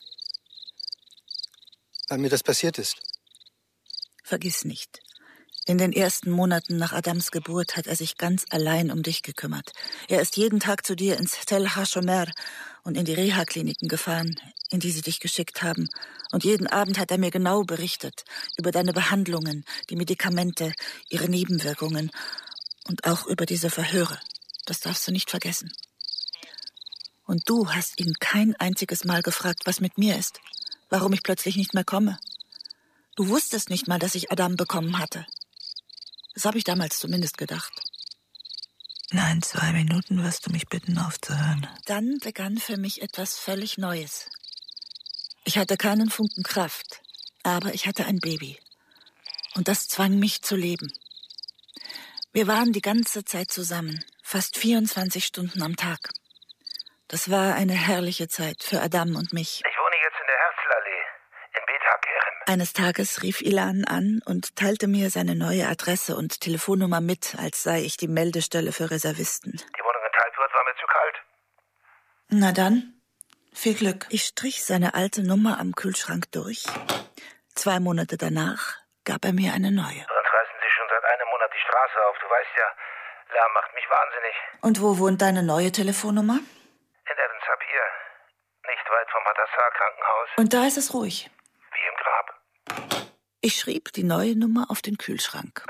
Weil mir das passiert ist. Vergiss nicht, in den ersten Monaten nach Adams Geburt hat er sich ganz allein um dich gekümmert. Er ist jeden Tag zu dir ins Tel HaShomer und in die Reha-Kliniken gefahren, in die sie dich geschickt haben. Und jeden Abend hat er mir genau berichtet über deine Behandlungen, die Medikamente, ihre Nebenwirkungen und auch über diese Verhöre. Das darfst du nicht vergessen. Und du hast ihn kein einziges Mal gefragt, was mit mir ist, warum ich plötzlich nicht mehr komme. Du wusstest nicht mal, dass ich Adam bekommen hatte. Das habe ich damals zumindest gedacht. Nein, 2 Minuten wirst du mich bitten, aufzuhören. Dann begann für mich etwas völlig Neues. Ich hatte keinen Funken Kraft, aber ich hatte ein Baby. Und das zwang mich zu leben. Wir waren die ganze Zeit zusammen, fast 24 Stunden am Tag. Das war eine herrliche Zeit für Adam und mich. Ich wohne jetzt in der Herzelallee, in Bet Hakerem. Eines Tages rief Ilan an und teilte mir seine neue Adresse und Telefonnummer mit, als sei ich die Meldestelle für Reservisten. Die Wohnung in Talpurt war mir zu kalt. Na dann, viel Glück. Ich strich seine alte Nummer am Kühlschrank durch. 2 Monate danach gab er mir eine neue. Sonst reißen Sie schon seit einem Monat die Straße auf. Du weißt ja, Lärm macht mich wahnsinnig. Und wo wohnt deine neue Telefonnummer? In Evans Sapir, nicht weit vom Hadassah-Krankenhaus. Und da ist es ruhig. Wie im Grab. Ich schrieb die neue Nummer auf den Kühlschrank.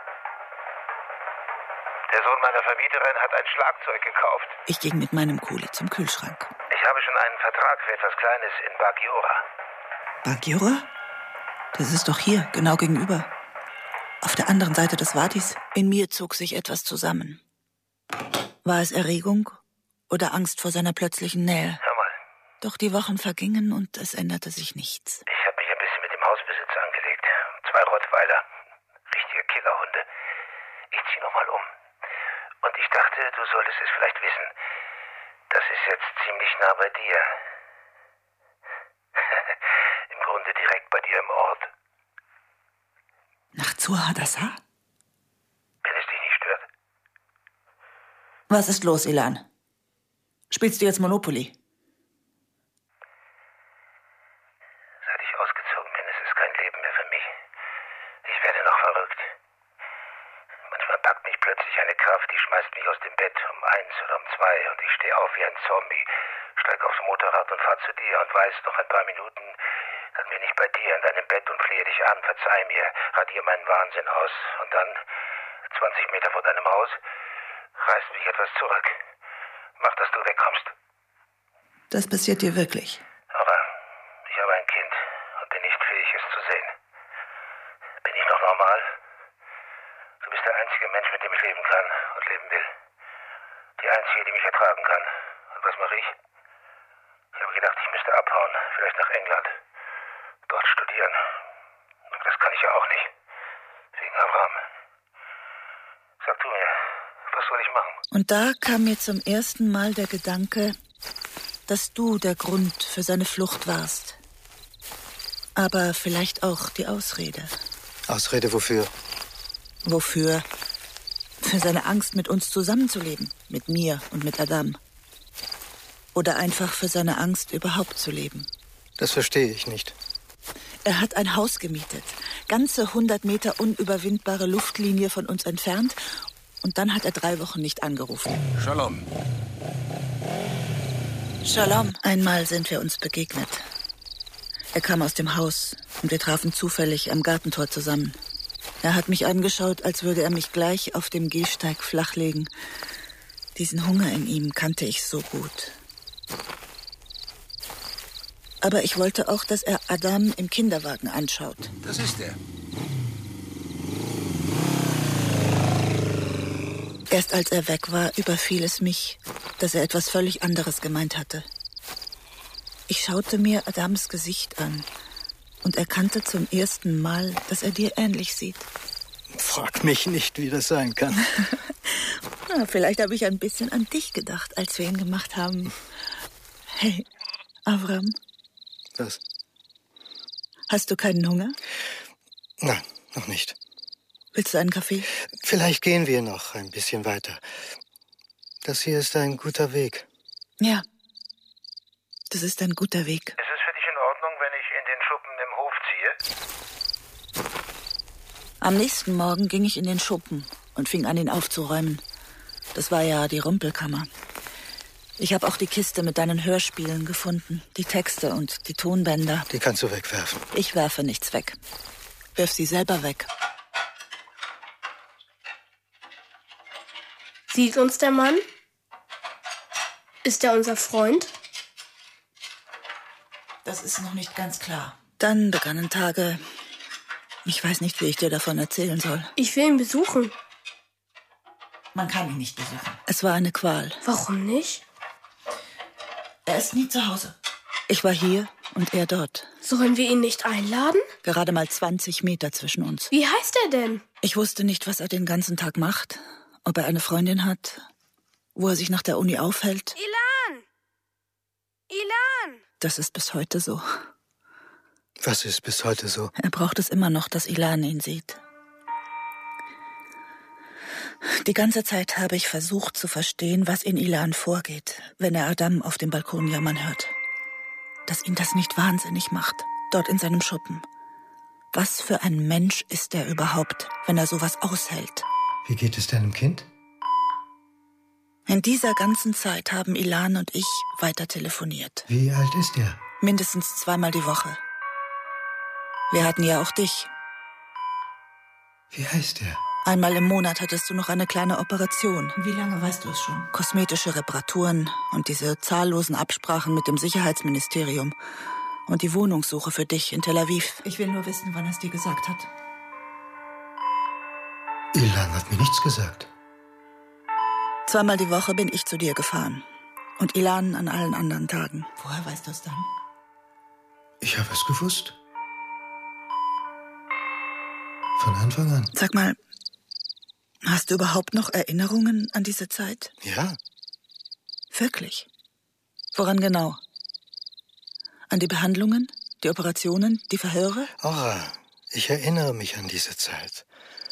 Der Sohn meiner Vermieterin hat ein Schlagzeug gekauft. Ich ging mit meinem Kuli zum Kühlschrank. Ich habe schon einen Vertrag für etwas Kleines in Bagiora. Bagiora? Das ist doch hier, genau gegenüber. Auf der anderen Seite des Wadis. In mir zog sich etwas zusammen. War es Erregung oder Angst vor seiner plötzlichen Nähe? Hör mal. Doch die Wochen vergingen und es änderte sich nichts. Ich habe mich ein bisschen mit dem Hausbesitzer angelegt. 2 Rottweiler. Richtige Killerhunde. Ich zieh nochmal um. Und ich dachte, du solltest es vielleicht wissen. Das ist jetzt ziemlich nah bei dir. Im Grunde direkt bei dir im Ort. Nach Zur Hadassah? Wenn es dich nicht stört. Was ist los, Ilan? Spielst du jetzt Monopoly? Seit ich ausgezogen bin, ist es kein Leben mehr für mich. Ich werde noch verrückt. Manchmal packt mich plötzlich eine Kraft, die schmeißt mich aus dem Bett um 1 oder um 2 und ich stehe auf wie ein Zombie, steig aufs Motorrad und fahr zu dir und weiß, noch ein paar Minuten, dann bin ich bei dir in deinem Bett und flehe dich an, verzeih mir, radier meinen Wahnsinn aus und dann, 20 Meter vor deinem Haus, reißt mich etwas zurück. Mach, dass du wegkommst. Das passiert dir wirklich. Aber ich habe ein Kind und bin nicht fähig, es zu sehen. Bin ich noch normal? Du bist der einzige Mensch, mit dem ich leben kann und leben will. Die einzige, die mich ertragen kann. Und was mache ich? Ich habe gedacht, ich müsste abhauen, vielleicht nach England. Dort studieren. Aber das kann ich ja auch nicht. Wegen Avram. Sag du mir, was soll ich machen? Und da kam mir zum ersten Mal der Gedanke, dass du der Grund für seine Flucht warst. Aber vielleicht auch die Ausrede. Ausrede wofür? Wofür? Für seine Angst, mit uns zusammenzuleben. Mit mir und mit Adam. Oder einfach für seine Angst, überhaupt zu leben. Das verstehe ich nicht. Er hat ein Haus gemietet. Ganze 100 Meter unüberwindbare Luftlinie von uns entfernt. Und dann hat er 3 Wochen nicht angerufen. Shalom. Shalom. Einmal sind wir uns begegnet. Er kam aus dem Haus und wir trafen zufällig am Gartentor zusammen. Er hat mich angeschaut, als würde er mich gleich auf dem Gehsteig flachlegen. Diesen Hunger in ihm kannte ich so gut. Aber ich wollte auch, dass er Adam im Kinderwagen anschaut. Das ist er. Erst als er weg war, überfiel es mich, dass er etwas völlig anderes gemeint hatte. Ich schaute mir Adams Gesicht an und erkannte zum ersten Mal, dass er dir ähnlich sieht. Frag mich nicht, wie das sein kann. Na, vielleicht habe ich ein bisschen an dich gedacht, als wir ihn gemacht haben. Hey, Avram. Was? Hast du keinen Hunger? Nein, noch nicht. Willst du einen Kaffee? Vielleicht gehen wir noch ein bisschen weiter. Das hier ist ein guter Weg. Ja, das ist ein guter Weg. Ist es für dich in Ordnung, wenn ich in den Schuppen im Hof ziehe? Am nächsten Morgen ging ich in den Schuppen und fing an, ihn aufzuräumen. Das war ja die Rumpelkammer. Ich habe auch die Kiste mit deinen Hörspielen gefunden. Die Texte und die Tonbänder. Die kannst du wegwerfen. Ich werfe nichts weg. Wirf sie selber weg. Sieht uns der Mann? Ist er unser Freund? Das ist noch nicht ganz klar. Dann begannen Tage. Ich weiß nicht, wie ich dir davon erzählen soll. Ich will ihn besuchen. Man kann ihn nicht besuchen. Es war eine Qual. Warum nicht? Er ist nie zu Hause. Ich war hier und er dort. Sollen wir ihn nicht einladen? Gerade mal 20 Meter zwischen uns. Wie heißt er denn? Ich wusste nicht, was er den ganzen Tag macht. Ob er eine Freundin hat, wo er sich nach der Uni aufhält. Ilan! Ilan! Das ist bis heute so. Was ist bis heute so? Er braucht es immer noch, dass Ilan ihn sieht. Die ganze Zeit habe ich versucht zu verstehen, was in Ilan vorgeht, wenn er Adam auf dem Balkon jammern hört. Dass ihn das nicht wahnsinnig macht, dort in seinem Schuppen. Was für ein Mensch ist er überhaupt, wenn er sowas aushält? Wie geht es deinem Kind? In dieser ganzen Zeit haben Ilan und ich weiter telefoniert. Wie alt ist er? Mindestens 2-mal die Woche. Wir hatten ja auch dich. Wie heißt er? Einmal im Monat hattest du noch eine kleine Operation. Wie lange weißt du es schon? Kosmetische Reparaturen und diese zahllosen Absprachen mit dem Sicherheitsministerium. Und die Wohnungssuche für dich in Tel Aviv. Ich will nur wissen, wann er es dir gesagt hat. Ilan hat mir nichts gesagt. 2-mal die Woche bin ich zu dir gefahren. Und Ilan an allen anderen Tagen. Woher weißt du es dann? Ich habe es gewusst. Von Anfang an. Sag mal, hast du überhaupt noch Erinnerungen an diese Zeit? Ja. Wirklich? Woran genau? An die Behandlungen, die Operationen, die Verhöre? Ora, ich erinnere mich an diese Zeit.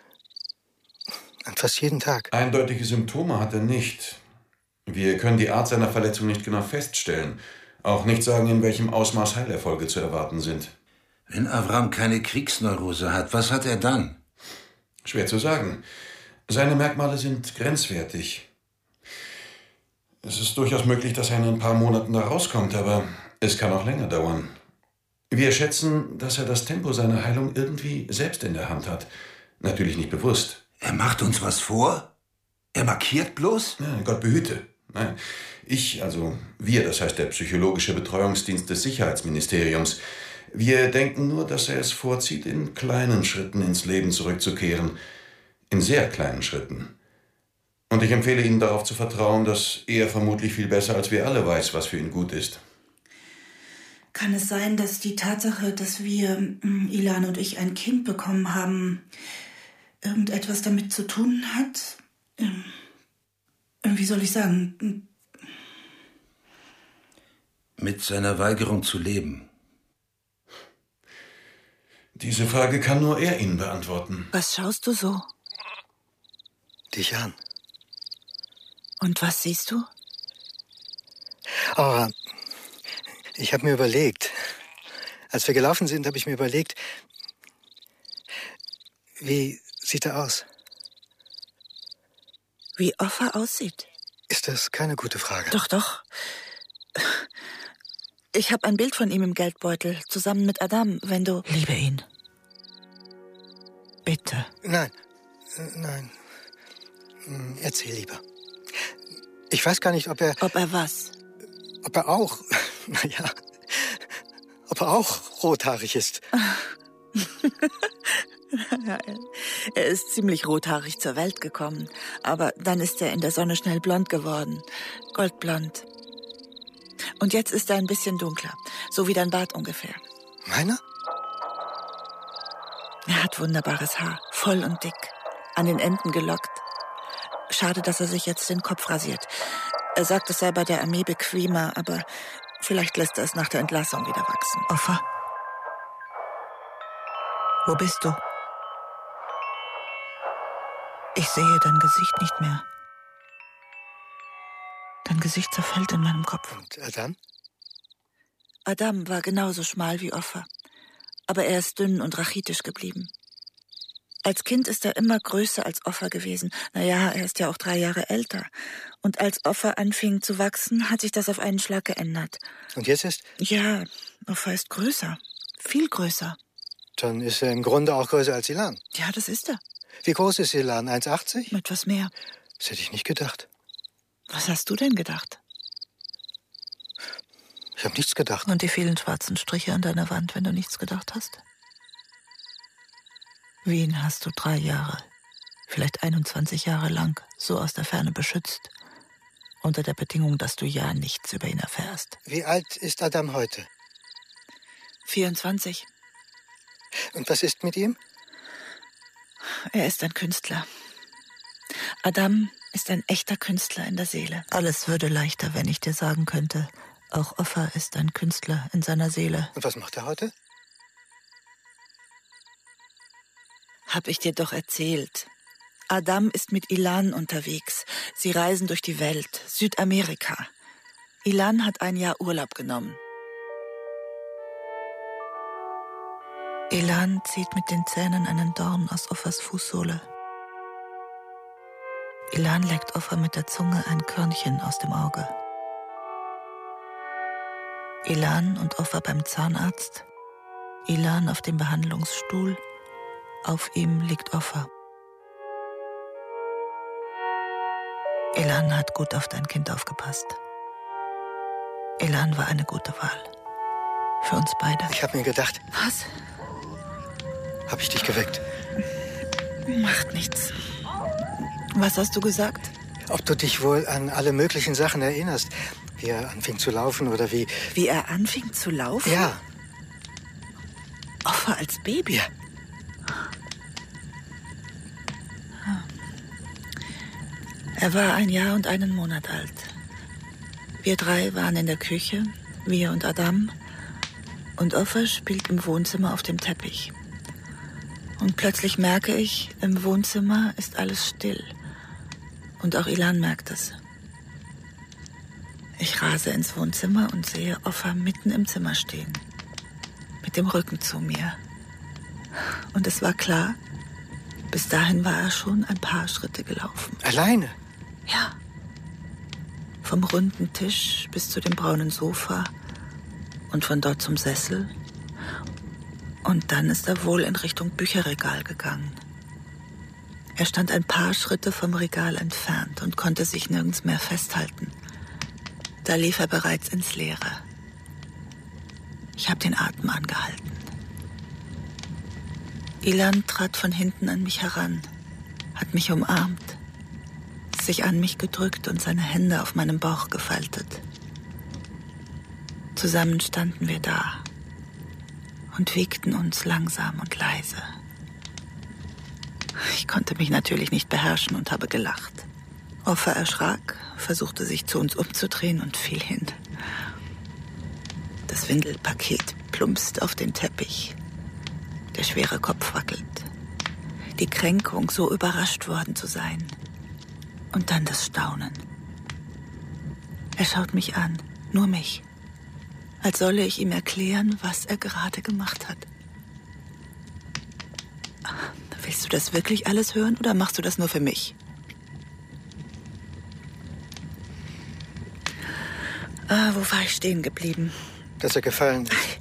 An fast jeden Tag. Eindeutige Symptome hat er nicht. Wir können die Art seiner Verletzung nicht genau feststellen. Auch nicht sagen, in welchem Ausmaß Heilerfolge zu erwarten sind. Wenn Avram keine Kriegsneurose hat, was hat er dann? Schwer zu sagen. Seine Merkmale sind grenzwertig. Es ist durchaus möglich, dass er in ein paar Monaten da rauskommt, aber es kann auch länger dauern. Wir schätzen, dass er das Tempo seiner Heilung irgendwie selbst in der Hand hat. Natürlich nicht bewusst. Er macht uns was vor? Er markiert bloß? Ja, Gott behüte. Nein, wir, das heißt der psychologische Betreuungsdienst des Sicherheitsministeriums, wir denken nur, dass er es vorzieht, in kleinen Schritten ins Leben zurückzukehren. In sehr kleinen Schritten. Und ich empfehle Ihnen darauf zu vertrauen, dass er vermutlich viel besser als wir alle weiß, was für ihn gut ist. Kann es sein, dass die Tatsache, dass wir, Ilan und ich, ein Kind bekommen haben, irgendetwas damit zu tun hat? Wie soll ich sagen? Mit seiner Weigerung zu leben. Diese Frage kann nur er Ihnen beantworten. Was schaust du so? Dich an. Und was siehst du? Ora, ich habe mir überlegt, als wir gelaufen sind, habe ich mir überlegt, wie sieht er aus? Wie Offa aussieht? Ist das keine gute Frage? Doch, doch. Ich habe ein Bild von ihm im Geldbeutel, zusammen mit Adam, wenn du... Liebe ihn. Bitte. Nein. Erzähl lieber. Ich weiß gar nicht, ob er... Ob er was? Ob er auch... Naja... Ob er auch rothaarig ist. Er ist ziemlich rothaarig zur Welt gekommen. Aber dann ist er in der Sonne schnell blond geworden. Goldblond. Und jetzt ist er ein bisschen dunkler. So wie dein Bart ungefähr. Meiner? Er hat wunderbares Haar. Voll und dick. An den Enden gelockt. Schade, dass er sich jetzt den Kopf rasiert. Er sagt, es sei bei der Armee bequemer, aber vielleicht lässt er es nach der Entlassung wieder wachsen. Offa? Wo bist du? Ich sehe dein Gesicht nicht mehr. Dein Gesicht zerfällt in meinem Kopf. Und Adam? Adam war genauso schmal wie Offa. Aber er ist dünn und rachitisch geblieben. Als Kind ist er immer größer als Offa gewesen. Naja, er ist ja auch 3 Jahre älter. Und als Offa anfing zu wachsen, hat sich das auf einen Schlag geändert. Und jetzt ist? Ja, Offa ist größer. Viel größer. Dann ist er im Grunde auch größer als Ilan. Ja, das ist er. Wie groß ist Ilan? 1,80? Etwas mehr. Das hätte ich nicht gedacht. Was hast du denn gedacht? Ich habe nichts gedacht. Und die vielen schwarzen Striche an deiner Wand, wenn du nichts gedacht hast? Wien hast du 3 Jahre, vielleicht 21 Jahre lang, so aus der Ferne beschützt. Unter der Bedingung, dass du ja nichts über ihn erfährst. Wie alt ist Adam heute? 24. Und was ist mit ihm? Er ist ein Künstler. Adam ist ein echter Künstler in der Seele. Alles würde leichter, wenn ich dir sagen könnte, auch Offa ist ein Künstler in seiner Seele. Und was macht er heute? Hab ich dir doch erzählt. Adam ist mit Ilan unterwegs. Sie reisen durch die Welt, Südamerika. Ilan hat 1 Jahr Urlaub genommen. Ilan zieht mit den Zähnen einen Dorn aus Offas Fußsohle. Ilan leckt Offa mit der Zunge ein Körnchen aus dem Auge. Ilan und Offa beim Zahnarzt. Ilan auf dem Behandlungsstuhl. Auf ihm liegt Offa. Ilan hat gut auf dein Kind aufgepasst. Ilan war eine gute Wahl. Für uns beide. Ich habe mir gedacht... Was? Habe ich dich geweckt? Macht nichts. Was hast du gesagt? Ob du dich wohl an alle möglichen Sachen erinnerst. Wie er anfing zu laufen oder wie... Wie er anfing zu laufen? Ja. Offa als Baby? Ja. Er war 1 Jahr und 1 Monat alt. Wir 3 waren in der Küche, wir und Adam. Und Offa spielt im Wohnzimmer auf dem Teppich. Und plötzlich merke ich, im Wohnzimmer ist alles still. Und auch Ilan merkt es. Ich rase ins Wohnzimmer und sehe Offa mitten im Zimmer stehen. Mit dem Rücken zu mir. Und es war klar, bis dahin war er schon ein paar Schritte gelaufen. Alleine? Ja. Vom runden Tisch bis zu dem braunen Sofa und von dort zum Sessel. Und dann ist er wohl in Richtung Bücherregal gegangen. Er stand ein paar Schritte vom Regal entfernt und konnte sich nirgends mehr festhalten. Da lief er bereits ins Leere. Ich habe den Atem angehalten. Ilan trat von hinten an mich heran, hat mich umarmt, sich an mich gedrückt und seine Hände auf meinem Bauch gefaltet. Zusammen standen wir da und wiegten uns langsam und leise. Ich konnte mich natürlich nicht beherrschen und habe gelacht. Offa erschrak, versuchte sich zu uns umzudrehen und fiel hin. Das Windelpaket plumpst auf den Teppich. Der schwere Kopf wackelt. Die Kränkung, so überrascht worden zu sein. Und dann das Staunen. Er schaut mich an, nur mich. Als solle ich ihm erklären, was er gerade gemacht hat. Willst du das wirklich alles hören oder machst du das nur für mich? Wo war ich stehen geblieben? dass er gefallen ist.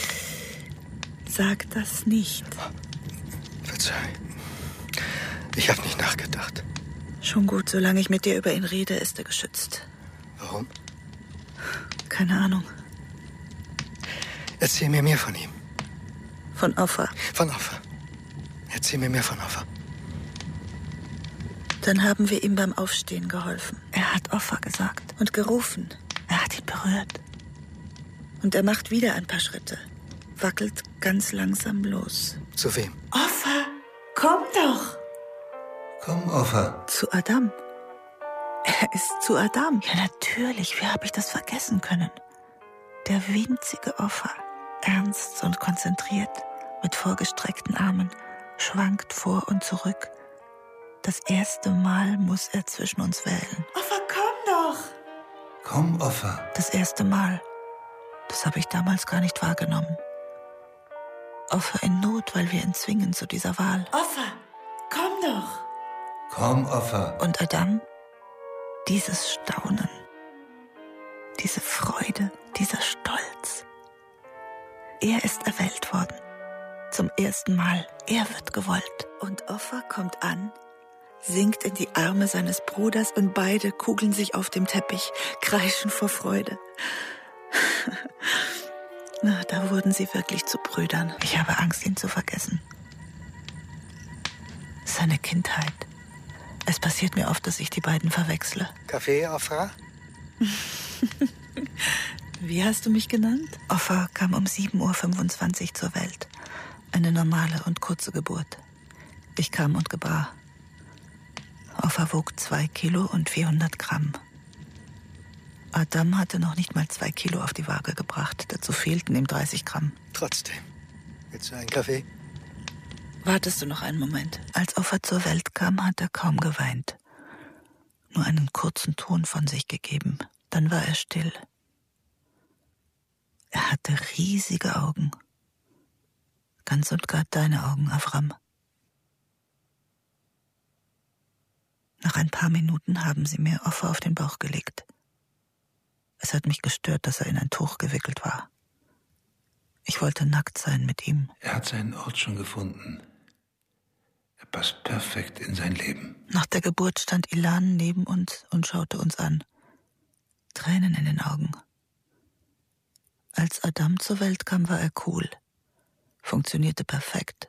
Sag das nicht. Verzeih. Ich habe nicht nachgedacht. Schon gut, solange ich mit dir über ihn rede, ist er geschützt. Warum? Keine Ahnung. Erzähl mir mehr von ihm. Von Offa. Von Offa. Erzähl mir mehr von Offa. Dann haben wir ihm beim Aufstehen geholfen. Er hat Offa gesagt und gerufen. Er hat ihn berührt. Und er macht wieder ein paar Schritte. Wackelt ganz langsam los. Zu wem? Offa, komm doch. Komm, Offa. Zu Adam. Er ist zu Adam. Ja, natürlich. Wie habe ich das vergessen können? Der winzige Offa, ernst und konzentriert, mit vorgestreckten Armen, schwankt vor und zurück. Das erste Mal muss er zwischen uns wählen. Offa, komm doch. Komm, Offa. Das erste Mal. Das habe ich damals gar nicht wahrgenommen. Offa in Not, weil wir ihn zwingen zu dieser Wahl. Offa, komm doch. Komm, Offa. Und Adam, dieses Staunen, diese Freude, dieser Stolz. Er ist erwählt worden. Zum ersten Mal. Er wird gewollt. Und Offa kommt an, sinkt in die Arme seines Bruders und beide kugeln sich auf dem Teppich, kreischen vor Freude. Na, da wurden sie wirklich zu Brüdern. Ich habe Angst, ihn zu vergessen. Seine Kindheit. Es passiert mir oft, dass ich die beiden verwechsle. Kaffee, Offa? Wie hast du mich genannt? Offa kam um 7:25 Uhr zur Welt. Eine normale und kurze Geburt. Ich kam und gebar. Offa wog 2 Kilo und 400 Gramm. Adam hatte noch nicht mal 2 Kilo auf die Waage gebracht. Dazu fehlten ihm 30 Gramm. Trotzdem. Willst du einen Kaffee? Wartest du noch einen Moment? Als Offa zur Welt kam, hat er kaum geweint. Nur einen kurzen Ton von sich gegeben. Dann war er still. Er hatte riesige Augen. Ganz und gar deine Augen, Avram. Nach ein paar Minuten haben sie mir Offa auf den Bauch gelegt. Es hat mich gestört, dass er in ein Tuch gewickelt war. Ich wollte nackt sein mit ihm. Er hat seinen Ort schon gefunden. Er passt perfekt in sein Leben. Nach der Geburt stand Ilan neben uns und schaute uns an. Tränen in den Augen. Als Adam zur Welt kam, war er cool. Funktionierte perfekt.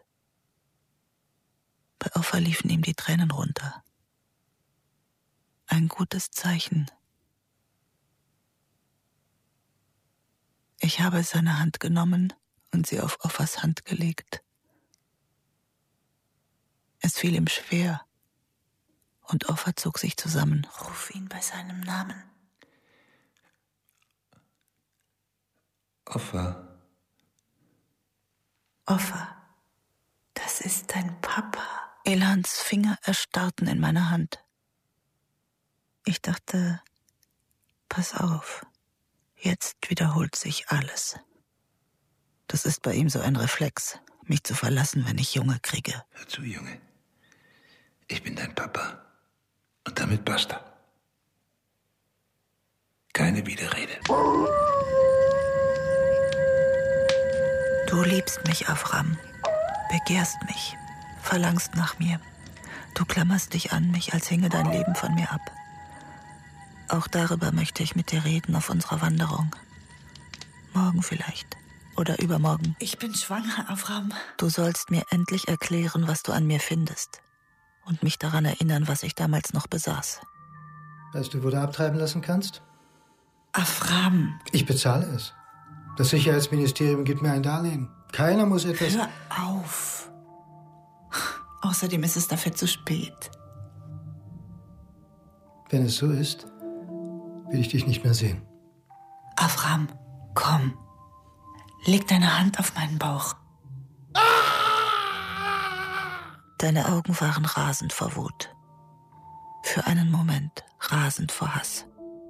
Bei Offa liefen ihm die Tränen runter. Ein gutes Zeichen. Ich habe seine Hand genommen und sie auf Offas Hand gelegt. Es fiel ihm schwer und Offa zog sich zusammen. Ruf ihn bei seinem Namen. Offa. Offa, das ist dein Papa. Ilans Finger erstarrten in meiner Hand. Ich dachte, pass auf, jetzt wiederholt sich alles. Das ist bei ihm so ein Reflex, mich zu verlassen, wenn ich Junge kriege. Hör zu, Junge. Ich bin dein Papa. Und damit basta. Keine Widerrede. Du liebst mich, Avram, begehrst mich, verlangst nach mir. Du klammerst dich an mich, als hinge dein Leben von mir ab. Auch darüber möchte ich mit dir reden auf unserer Wanderung. Morgen vielleicht. Oder übermorgen. Ich bin schwanger, Avram. Du sollst mir endlich erklären, was du an mir findest. Und mich daran erinnern, was ich damals noch besaß. Weißt du, wo du abtreiben lassen kannst? Avram. Ich bezahle es. Das Sicherheitsministerium gibt mir ein Darlehen. Keiner muss etwas... Hör auf. Außerdem ist es dafür zu spät. Wenn es so ist, will ich dich nicht mehr sehen. Avram, komm. Leg deine Hand auf meinen Bauch. Deine Augen waren rasend vor Wut. Für einen Moment rasend vor Hass.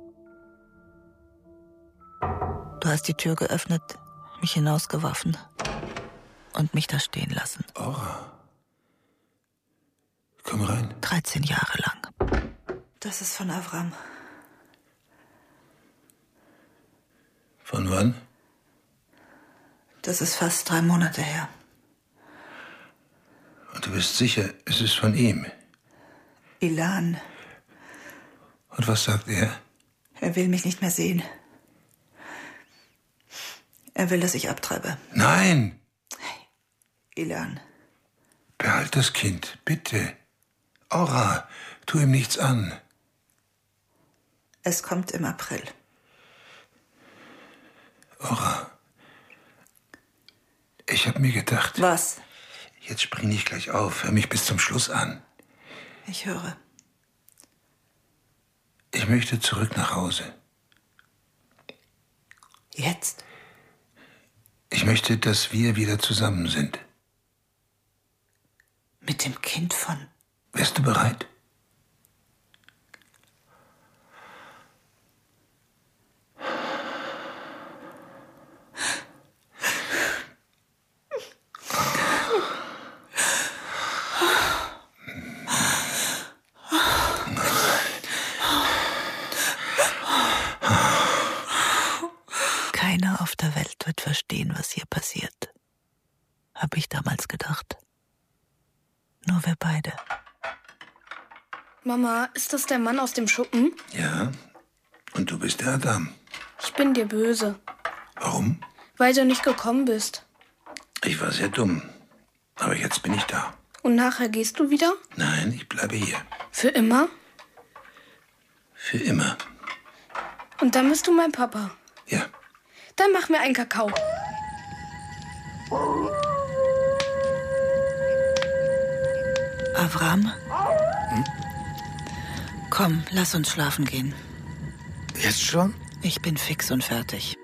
Du hast die Tür geöffnet, mich hinausgeworfen und mich da stehen lassen. Ora. Komm rein. 13 Jahre lang. Das ist von Avram. Von wann? Das ist fast 3 Monate her. Und du bist sicher, es ist von ihm? Ilan. Und was sagt er? Er will mich nicht mehr sehen. Er will, dass ich abtreibe. Nein! Ilan. Behalt das Kind, bitte. Ora, tu ihm nichts an. Es kommt im April. Ora, ich hab mir gedacht... Was? Jetzt spring nicht gleich auf, hör mich bis zum Schluss an. Ich höre. Ich möchte zurück nach Hause. Jetzt? Ich möchte, dass wir wieder zusammen sind. Mit dem Kind von... Wärst du bereit? Keiner auf der Welt wird verstehen, was hier passiert. Habe ich damals gedacht. Nur wir beide. Mama, ist das der Mann aus dem Schuppen? Ja. Und du bist der Adam. Ich bin dir böse. Warum? Weil du nicht gekommen bist. Ich war sehr dumm. Aber jetzt bin ich da. Und nachher gehst du wieder? Nein, ich bleibe hier. Für immer? Für immer. Und dann bist du mein Papa? Ja. Dann mach mir einen Kakao. Avram? Komm, lass uns schlafen gehen. Jetzt schon? Ich bin fix und fertig.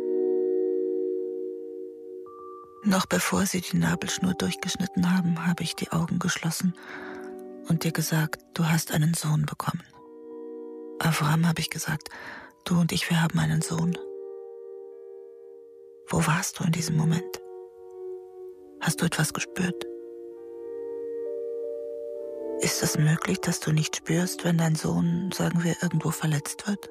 Noch bevor sie die Nabelschnur durchgeschnitten haben, habe ich die Augen geschlossen und dir gesagt, du hast einen Sohn bekommen. Avram, habe ich gesagt, du und ich, wir haben einen Sohn. Wo warst du in diesem Moment? Hast du etwas gespürt? Ist es möglich, dass du nicht spürst, wenn dein Sohn, sagen wir, irgendwo verletzt wird?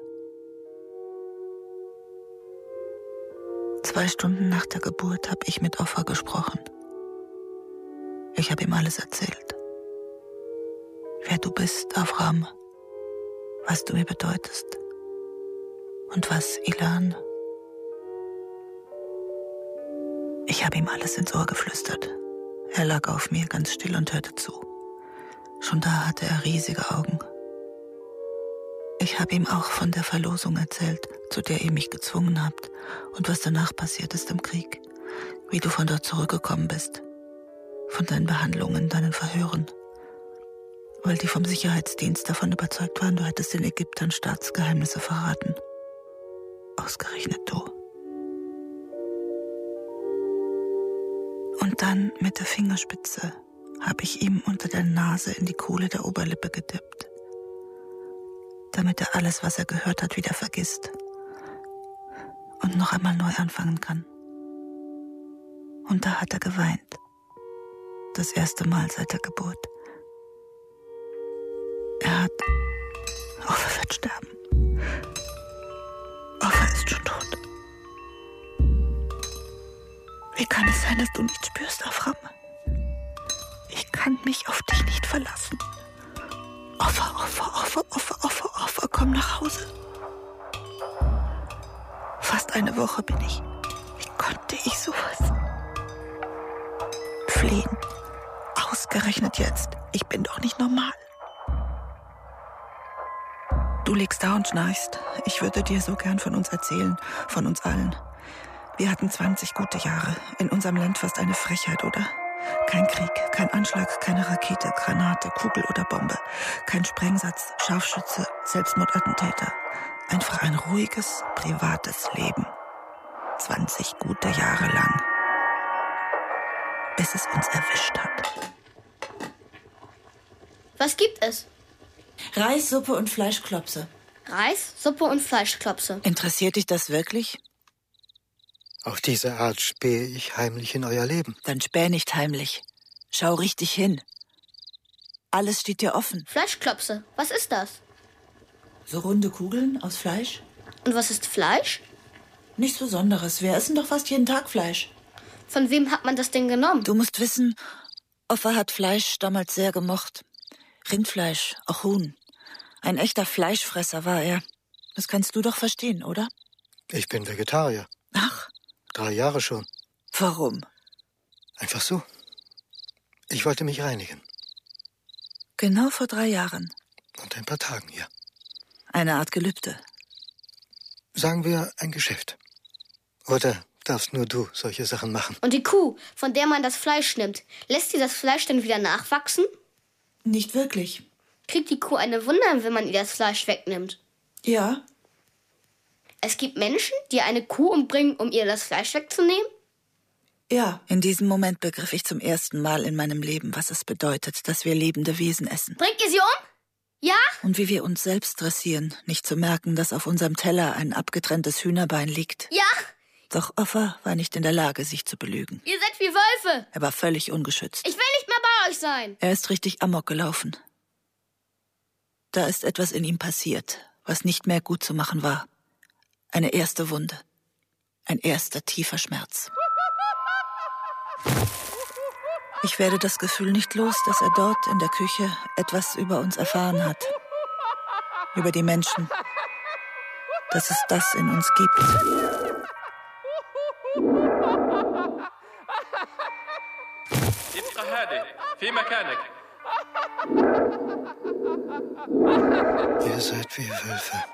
2 Stunden nach der Geburt habe ich mit Offa gesprochen. Ich habe ihm alles erzählt. Wer du bist, Avram, was du mir bedeutest und was Ilan. Ich habe ihm alles ins Ohr geflüstert. Er lag auf mir ganz still und hörte zu. Schon da hatte er riesige Augen. Ich habe ihm auch von der Verlosung erzählt, zu der ihr mich gezwungen habt und was danach passiert ist im Krieg. Wie du von dort zurückgekommen bist. Von deinen Behandlungen, deinen Verhören. Weil die vom Sicherheitsdienst davon überzeugt waren, du hättest den Ägyptern Staatsgeheimnisse verraten. Ausgerechnet du. Und dann mit der Fingerspitze habe ich ihm unter der Nase in die Kuhle der Oberlippe gedippt, damit er alles, was er gehört hat, wieder vergisst und noch einmal neu anfangen kann. Und da hat er geweint. Das erste Mal seit der Geburt. Er hat... Offa wird sterben. Offa ist schon tot. Wie kann es sein, dass du nicht spürst, Avram? Ich kann mich auf dich nicht verlassen. Offa, komm nach Hause. Fast eine Woche bin ich. Wie konnte ich sowas? Fliehen. Ausgerechnet jetzt. Ich bin doch nicht normal. Du liegst da und schnarchst. Ich würde dir so gern von uns erzählen. Von uns allen. Wir hatten 20 gute Jahre. In unserem Land fast eine Frechheit, oder? Kein Krieg, kein Anschlag, keine Rakete, Granate, Kugel oder Bombe. Kein Sprengsatz, Scharfschütze, Selbstmordattentäter. Einfach ein ruhiges, privates Leben. 20 gute Jahre lang. Bis es uns erwischt hat. Was gibt es? Reissuppe und Fleischklopse. Reis, Suppe und Fleischklopse. Interessiert dich das wirklich? Auf diese Art spähe ich heimlich in euer Leben. Dann späh nicht heimlich. Schau richtig hin. Alles steht dir offen. Fleischklopse, was ist das? So runde Kugeln aus Fleisch. Und was ist Fleisch? Nichts Besonderes. Wir essen doch fast jeden Tag Fleisch. Von wem hat man das denn genommen? Du musst wissen, Offa hat Fleisch damals sehr gemocht. Rindfleisch, auch Huhn. Ein echter Fleischfresser war er. Das kannst du doch verstehen, oder? Ich bin Vegetarier. Ach. 3 Jahre schon. Warum? Einfach so. Ich wollte mich reinigen. Genau vor 3 Jahren. Und ein paar Tagen, ja. Eine Art Gelübde. Sagen wir ein Geschäft. Oder darfst nur du solche Sachen machen? Und die Kuh, von der man das Fleisch nimmt, lässt sie das Fleisch dann wieder nachwachsen? Nicht wirklich. Kriegt die Kuh eine Wunde, wenn man ihr das Fleisch wegnimmt? Ja. Es gibt Menschen, die eine Kuh umbringen, um ihr das Fleisch wegzunehmen? Ja. In diesem Moment begriff ich zum ersten Mal in meinem Leben, was es bedeutet, dass wir lebende Wesen essen. Bringt ihr sie um? Ja? Und wie wir uns selbst dressieren, nicht zu merken, dass auf unserem Teller ein abgetrenntes Hühnerbein liegt. Ja? Doch Offa war nicht in der Lage, sich zu belügen. Ihr seid wie Wölfe. Er war völlig ungeschützt. Ich will nicht mehr bei euch sein. Er ist richtig amok gelaufen. Da ist etwas in ihm passiert, was nicht mehr gut zu machen war. Eine erste Wunde. Ein erster tiefer Schmerz. Ich werde das Gefühl nicht los, dass er dort in der Küche etwas über uns erfahren hat. Über die Menschen. Dass es das in uns gibt. Ihr seid wie Wölfe.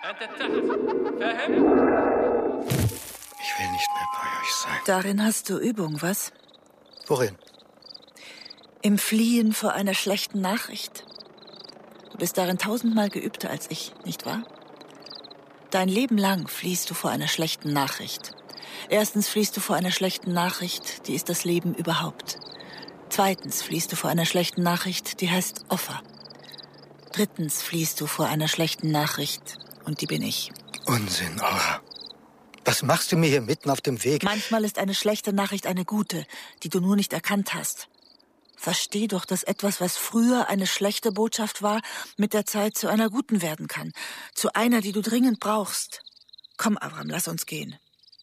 Ich will nicht mehr bei euch sein. Darin hast du Übung, was? Worin? Im Fliehen vor einer schlechten Nachricht. Du bist darin 1000-mal geübter als ich, nicht wahr? Dein Leben lang fliehst du vor einer schlechten Nachricht. Erstens fliehst du vor einer schlechten Nachricht, die ist das Leben überhaupt. Zweitens fliehst du vor einer schlechten Nachricht, die heißt Offa. Drittens fliehst du vor einer schlechten Nachricht, und die bin ich. Unsinn, Aura. Was machst du mir hier mitten auf dem Weg? Manchmal ist eine schlechte Nachricht eine gute, die du nur nicht erkannt hast. Versteh doch, dass etwas, was früher eine schlechte Botschaft war, mit der Zeit zu einer guten werden kann. Zu einer, die du dringend brauchst. Komm, Avram, lass uns gehen.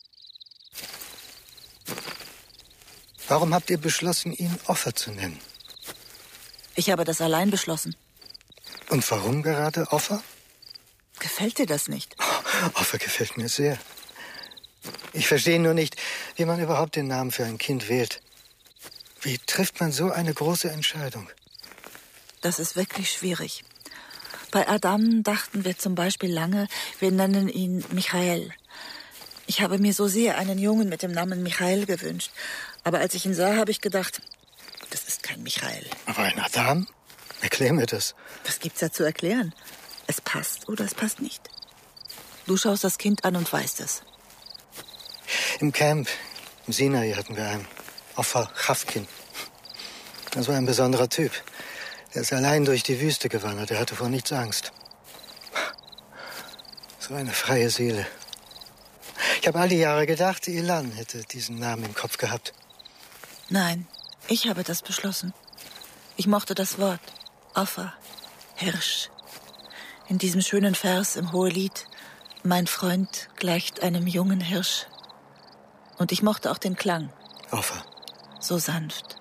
Warum habt ihr beschlossen, ihn Offa zu nennen? Ich habe das allein beschlossen. Und warum gerade Offa? Gefällt dir das nicht? Oh, Offa gefällt mir sehr. Ich verstehe nur nicht, wie man überhaupt den Namen für ein Kind wählt. Wie trifft man so eine große Entscheidung? Das ist wirklich schwierig. Bei Adam dachten wir zum Beispiel lange, wir nennen ihn Michael. Ich habe mir so sehr einen Jungen mit dem Namen Michael gewünscht. Aber als ich ihn sah, habe ich gedacht, das ist kein Michael. Aber ein Adam? Erklär mir das. Was gibt's da zu erklären? Es passt oder es passt nicht. Du schaust das Kind an und weißt es. Im Camp, im Sinai, hatten wir einen Offa Chafkin. Das war ein besonderer Typ. Er ist allein durch die Wüste gewandert. Er hatte vor nichts Angst. So eine freie Seele. Ich habe all die Jahre gedacht, Ilan hätte diesen Namen im Kopf gehabt. Nein, ich habe das beschlossen. Ich mochte das Wort. Offa, Hirsch. In diesem schönen Vers im Hohelied, mein Freund gleicht einem jungen Hirsch. Und ich mochte auch den Klang. Offa. So sanft.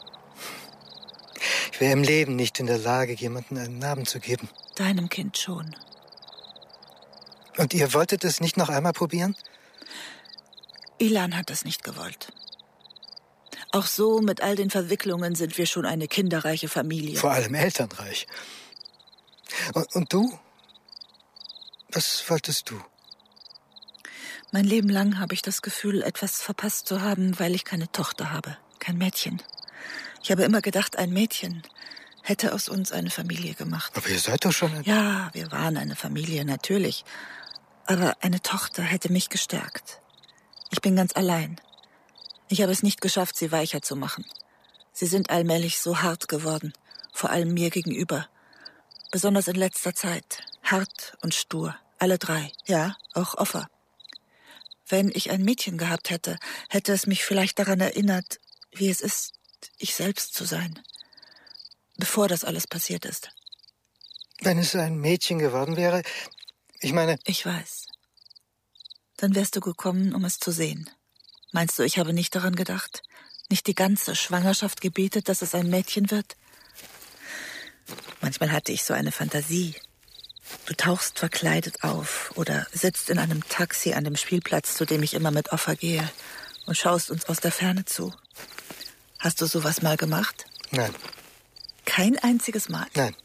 Ich wäre im Leben nicht in der Lage, jemandem einen Namen zu geben. Deinem Kind schon. Und ihr wolltet es nicht noch einmal probieren? Ilan hat es nicht gewollt. Auch so, mit all den Verwicklungen, sind wir schon eine kinderreiche Familie. Vor allem elternreich. Und du? Was wolltest du? Mein Leben lang habe ich das Gefühl, etwas verpasst zu haben, weil ich keine Tochter habe, kein Mädchen. Ich habe immer gedacht, ein Mädchen hätte aus uns eine Familie gemacht. Aber ihr seid doch schon Ja, wir waren eine Familie, natürlich. Aber eine Tochter hätte mich gestärkt. Ich bin ganz allein. Ich habe es nicht geschafft, sie weicher zu machen. Sie sind allmählich so hart geworden, vor allem mir gegenüber. Besonders in letzter Zeit. Hart und stur, alle drei. Ja, auch Offa. Wenn ich ein Mädchen gehabt hätte, hätte es mich vielleicht daran erinnert, wie es ist, ich selbst zu sein. Bevor das alles passiert ist. Wenn es ein Mädchen geworden wäre, ich meine... Ich weiß. Dann wärst du gekommen, um es zu sehen. Meinst du, ich habe nicht daran gedacht? Nicht die ganze Schwangerschaft gebetet, dass es ein Mädchen wird? Manchmal hatte ich so eine Fantasie. Du tauchst verkleidet auf oder sitzt in einem Taxi an dem Spielplatz, zu dem ich immer mit Offa gehe, und schaust uns aus der Ferne zu. Hast du sowas mal gemacht? Nein. Kein einziges Mal? Nein.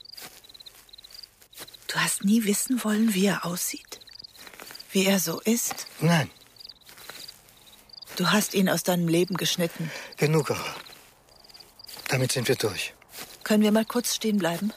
Du hast nie wissen wollen, wie er aussieht? Wie er so ist? Nein. Du hast ihn aus deinem Leben geschnitten. Genug, Aura. Damit sind wir durch. Können wir mal kurz stehen bleiben?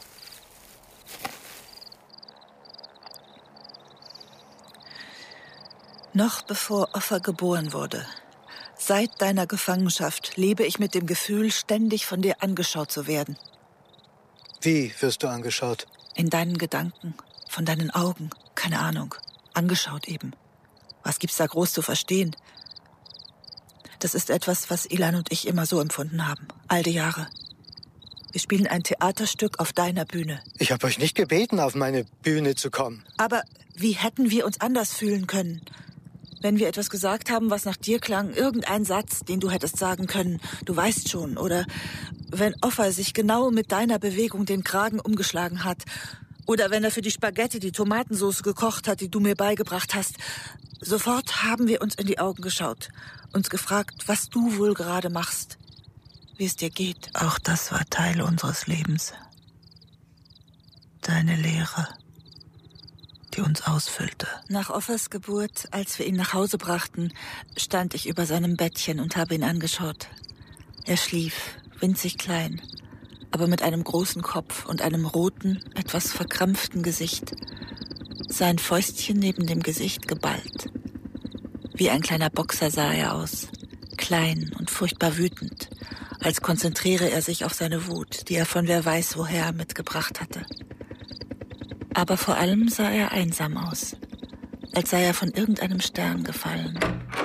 Noch bevor Offa geboren wurde, seit deiner Gefangenschaft, lebe ich mit dem Gefühl, ständig von dir angeschaut zu werden. Wie wirst du angeschaut? In deinen Gedanken, von deinen Augen, keine Ahnung. Angeschaut eben. Was gibt's da groß zu verstehen? Das ist etwas, was Ilan und ich immer so empfunden haben. All die Jahre. Wir spielen ein Theaterstück auf deiner Bühne. Ich habe euch nicht gebeten, auf meine Bühne zu kommen. Aber wie hätten wir uns anders fühlen können? Wenn wir etwas gesagt haben, was nach dir klang, irgendein Satz, den du hättest sagen können, du weißt schon, oder wenn Offa sich genau mit deiner Bewegung den Kragen umgeschlagen hat, oder wenn er für die Spaghetti die Tomatensauce gekocht hat, die du mir beigebracht hast. Sofort haben wir uns in die Augen geschaut, uns gefragt, was du wohl gerade machst, wie es dir geht. Auch das war Teil unseres Lebens. Deine Lehre, die uns ausfüllte. Nach Offas Geburt, als wir ihn nach Hause brachten, stand ich über seinem Bettchen und habe ihn angeschaut. Er schlief, winzig klein, aber mit einem großen Kopf und einem roten, etwas verkrampften Gesicht. Sein Fäustchen neben dem Gesicht geballt. Wie ein kleiner Boxer sah er aus, klein und furchtbar wütend, als konzentriere er sich auf seine Wut, die er von wer weiß woher mitgebracht hatte. Aber vor allem sah er einsam aus, als sei er von irgendeinem Stern gefallen.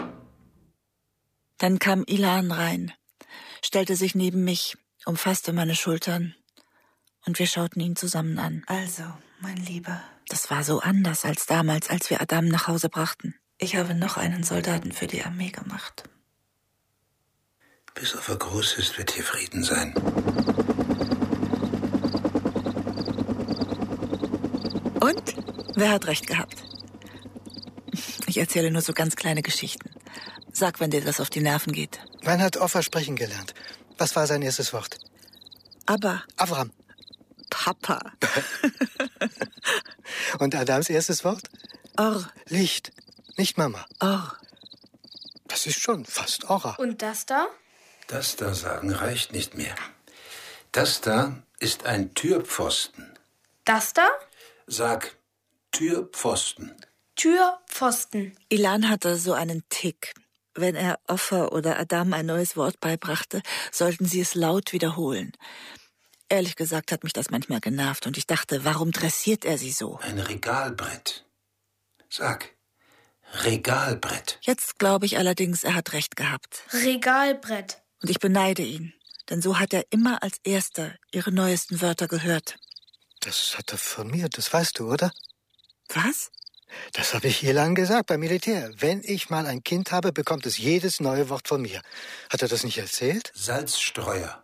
Dann kam Ilan rein, stellte sich neben mich, umfasste meine Schultern und wir schauten ihn zusammen an. Also, mein Lieber, das war so anders als damals, als wir Adam nach Hause brachten. Ich habe noch einen Soldaten für die Armee gemacht. Bis Offa groß ist, wird hier Frieden sein. Und? Wer hat recht gehabt? Ich erzähle nur so ganz kleine Geschichten. Sag, wenn dir das auf die Nerven geht. Wann hat Offa sprechen gelernt? Was war sein erstes Wort? Aber. Avram. Papa. Und Adams erstes Wort? Or. Licht, nicht Mama. Or. Das ist schon fast Ora. Und das da? Das da sagen reicht nicht mehr. Das da ist ein Türpfosten. Das da? Sag Türpfosten. Türpfosten. Ilan hatte so einen Tick. Wenn er Offa oder Adam ein neues Wort beibrachte, sollten sie es laut wiederholen. Ehrlich gesagt hat mich das manchmal genervt und ich dachte, warum dressiert er sie so? Ein Regalbrett. Sag, Regalbrett. Jetzt glaube ich allerdings, er hat recht gehabt. Regalbrett. Und ich beneide ihn, denn so hat er immer als Erster ihre neuesten Wörter gehört. Das hat er von mir, das weißt du, oder? Was? Das habe ich Ilan gesagt beim Militär. Wenn ich mal ein Kind habe, bekommt es jedes neue Wort von mir. Hat er das nicht erzählt? Salzstreuer.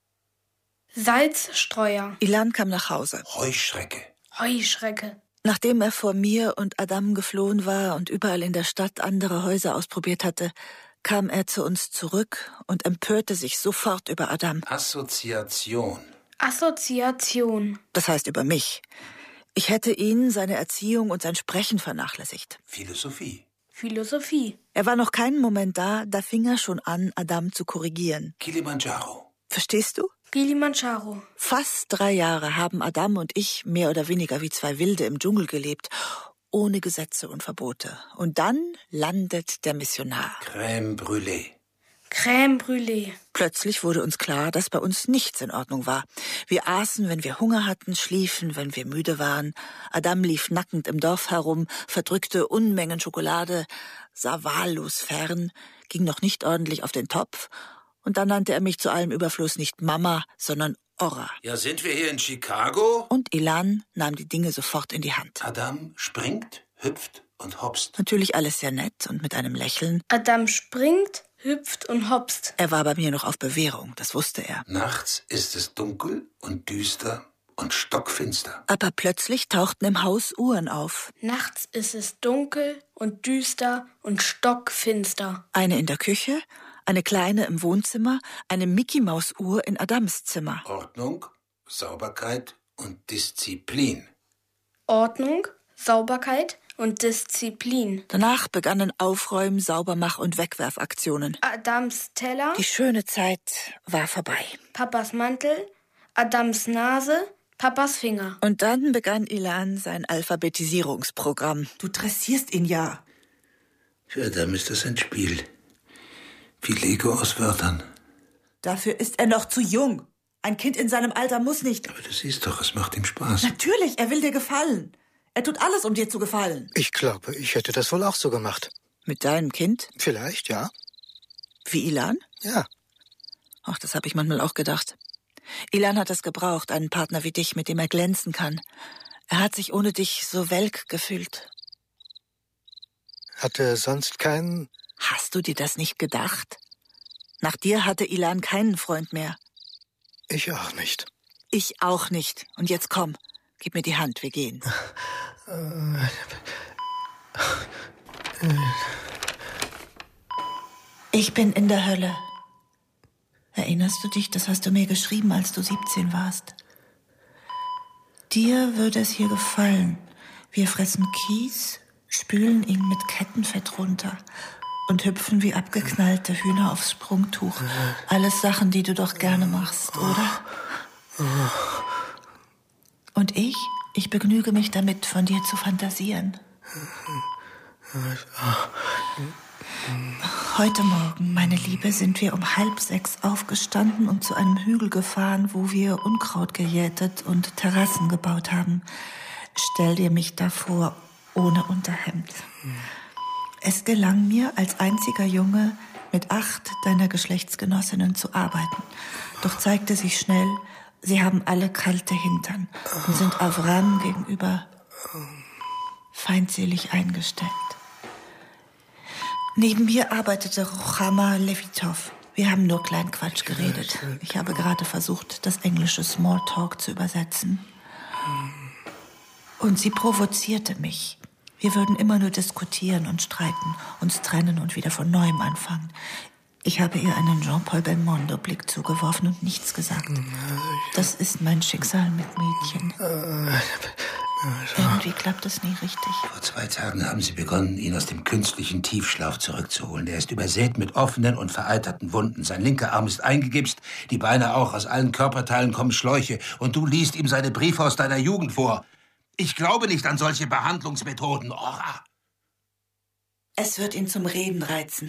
Salzstreuer. Ilan kam nach Hause. Heuschrecke. Heuschrecke. Nachdem er vor mir und Adam geflohen war und überall in der Stadt andere Häuser ausprobiert hatte, kam er zu uns zurück und empörte sich sofort über Adam. Assoziation. Assoziation. Das heißt über mich. Ich hätte ihn, seine Erziehung und sein Sprechen vernachlässigt. Philosophie. Philosophie. Er war noch keinen Moment da fing er schon an, Adam zu korrigieren. Kilimanjaro. Verstehst du? Kilimanjaro. Fast 3 Jahre haben Adam und ich mehr oder weniger wie 2 Wilde im Dschungel gelebt, ohne Gesetze und Verbote. Und dann landet der Missionar. Crème brûlée. Crème brûlée. Plötzlich wurde uns klar, dass bei uns nichts in Ordnung war. Wir aßen, wenn wir Hunger hatten, schliefen, wenn wir müde waren. Adam lief nackend im Dorf herum, verdrückte Unmengen Schokolade, sah wahllos fern, ging noch nicht ordentlich auf den Topf. Und dann nannte er mich zu allem Überfluss nicht Mama, sondern Ora. Ja, sind wir hier in Chicago? Und Ilan nahm die Dinge sofort in die Hand. Adam springt, hüpft und hopst. Natürlich alles sehr nett und mit einem Lächeln. Adam springt, hüpft und hopst. Er war bei mir noch auf Bewährung, das wusste er. Nachts ist es dunkel und düster und stockfinster. Aber plötzlich tauchten im Haus Uhren auf. Nachts ist es dunkel und düster und stockfinster. Eine in der Küche, eine kleine im Wohnzimmer, eine Mickey-Maus-Uhr in Adams Zimmer. Ordnung, Sauberkeit und Disziplin. Ordnung, Sauberkeit und Disziplin. Danach begannen Aufräumen-, Saubermach- und Wegwerfaktionen. Adams Teller. Die schöne Zeit war vorbei. Papas Mantel, Adams Nase, Papas Finger. Und dann begann Ilan sein Alphabetisierungsprogramm. Du dressierst ihn ja. Für Adam ist das ein Spiel. Wie Lego aus Wörtern. Dafür ist er noch zu jung. Ein Kind in seinem Alter muss nicht. Aber du siehst doch, es macht ihm Spaß. Natürlich, er will dir gefallen. Er tut alles, um dir zu gefallen. Ich glaube, ich hätte das wohl auch so gemacht. Mit deinem Kind? Vielleicht, ja. Wie Ilan? Ja. Ach, das habe ich manchmal auch gedacht. Ilan hat es gebraucht, einen Partner wie dich, mit dem er glänzen kann. Er hat sich ohne dich so welk gefühlt. Hatte sonst keinen... Hast du dir das nicht gedacht? Nach dir hatte Ilan keinen Freund mehr. Ich auch nicht. Ich auch nicht. Und jetzt komm, gib mir die Hand, wir gehen. Ich bin in der Hölle. Erinnerst du dich, das hast du mir geschrieben, als du 17 warst. Dir würde es hier gefallen. Wir fressen Kies, spülen ihn mit Kettenfett runter und hüpfen wie abgeknallte Hühner aufs Sprungtuch. Alles Sachen, die du doch gerne machst, oder? Und ich begnüge mich damit, von dir zu fantasieren. Heute Morgen, meine Liebe, sind wir um 5:30 aufgestanden und zu einem Hügel gefahren, wo wir Unkraut gejätet und Terrassen gebaut haben. Stell dir mich davor, ohne Unterhemd. Es gelang mir, als einziger Junge mit 8 deiner Geschlechtsgenossinnen zu arbeiten. Doch zeigte sich schnell, sie haben alle kalte Hintern und sind Avram gegenüber feindselig eingestellt. Neben mir arbeitete Ruchama Levitov. Wir haben nur Kleinquatsch geredet. Ich habe gerade versucht, das englische Smalltalk zu übersetzen. Und sie provozierte mich. Wir würden immer nur diskutieren und streiten, uns trennen und wieder von Neuem anfangen. Ich habe ihr einen Jean-Paul Belmondo-Blick zugeworfen und nichts gesagt. Das ist mein Schicksal mit Mädchen. Irgendwie klappt es nie richtig. Vor 2 Tagen haben sie begonnen, ihn aus dem künstlichen Tiefschlaf zurückzuholen. Er ist übersät mit offenen und vereiterten Wunden. Sein linker Arm ist eingegipst, die Beine auch. Aus allen Körperteilen kommen Schläuche. Und du liest ihm seine Briefe aus deiner Jugend vor. Ich glaube nicht an solche Behandlungsmethoden, Ora. Es wird ihn zum Reden reizen.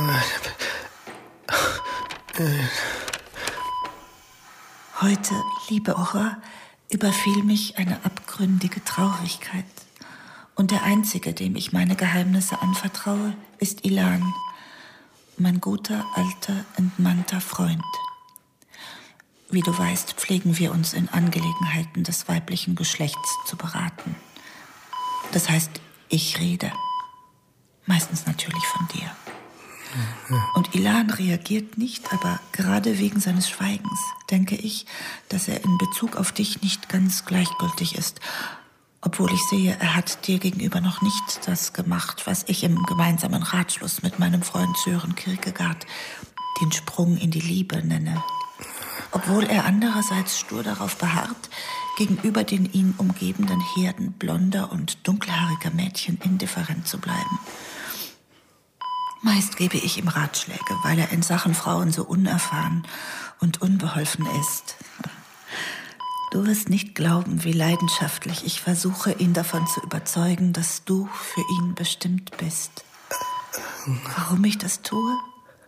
Heute, liebe Ora, überfiel mich eine abgründige Traurigkeit. Und der Einzige, dem ich meine Geheimnisse anvertraue, ist Ilan, mein guter, alter, entmannter Freund. Wie du weißt, pflegen wir uns in Angelegenheiten des weiblichen Geschlechts zu beraten. Das heißt, ich rede. Meistens natürlich von dir. Und Ilan reagiert nicht, aber gerade wegen seines Schweigens denke ich, dass er in Bezug auf dich nicht ganz gleichgültig ist. Obwohl ich sehe, er hat dir gegenüber noch nicht das gemacht, was ich im gemeinsamen Ratschluss mit meinem Freund Sören Kierkegaard den Sprung in die Liebe nenne. Obwohl er andererseits stur darauf beharrt, gegenüber den ihn umgebenden Herden blonder und dunkelhaariger Mädchen indifferent zu bleiben. Meist gebe ich ihm Ratschläge, weil er in Sachen Frauen so unerfahren und unbeholfen ist. Du wirst nicht glauben, wie leidenschaftlich ich versuche, ihn davon zu überzeugen, dass du für ihn bestimmt bist. Warum ich das tue?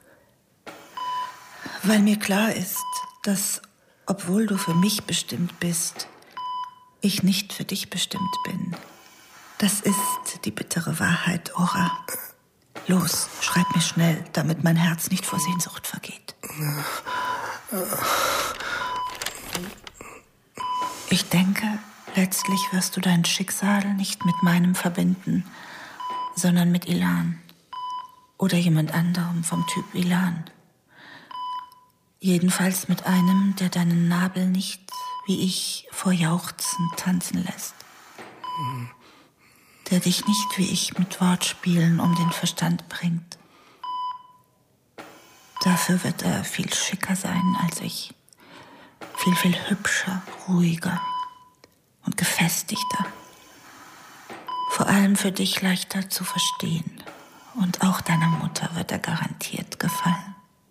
Weil mir klar ist, dass, obwohl du für mich bestimmt bist, ich nicht für dich bestimmt bin. Das ist die bittere Wahrheit, Ora. Los, schreib mir schnell, damit mein Herz nicht vor Sehnsucht vergeht. Ich denke, letztlich wirst du dein Schicksal nicht mit meinem verbinden, sondern mit Ilan. Oder jemand anderem vom Typ Ilan. Jedenfalls mit einem, der deinen Nabel nicht, wie ich, vor Jauchzen tanzen lässt. Der dich nicht, wie ich, mit Wortspielen um den Verstand bringt. Dafür wird er viel schicker sein als ich. Viel, viel hübscher, ruhiger und gefestigter. Vor allem für dich leichter zu verstehen. Und auch deiner Mutter wird er garantiert gefallen.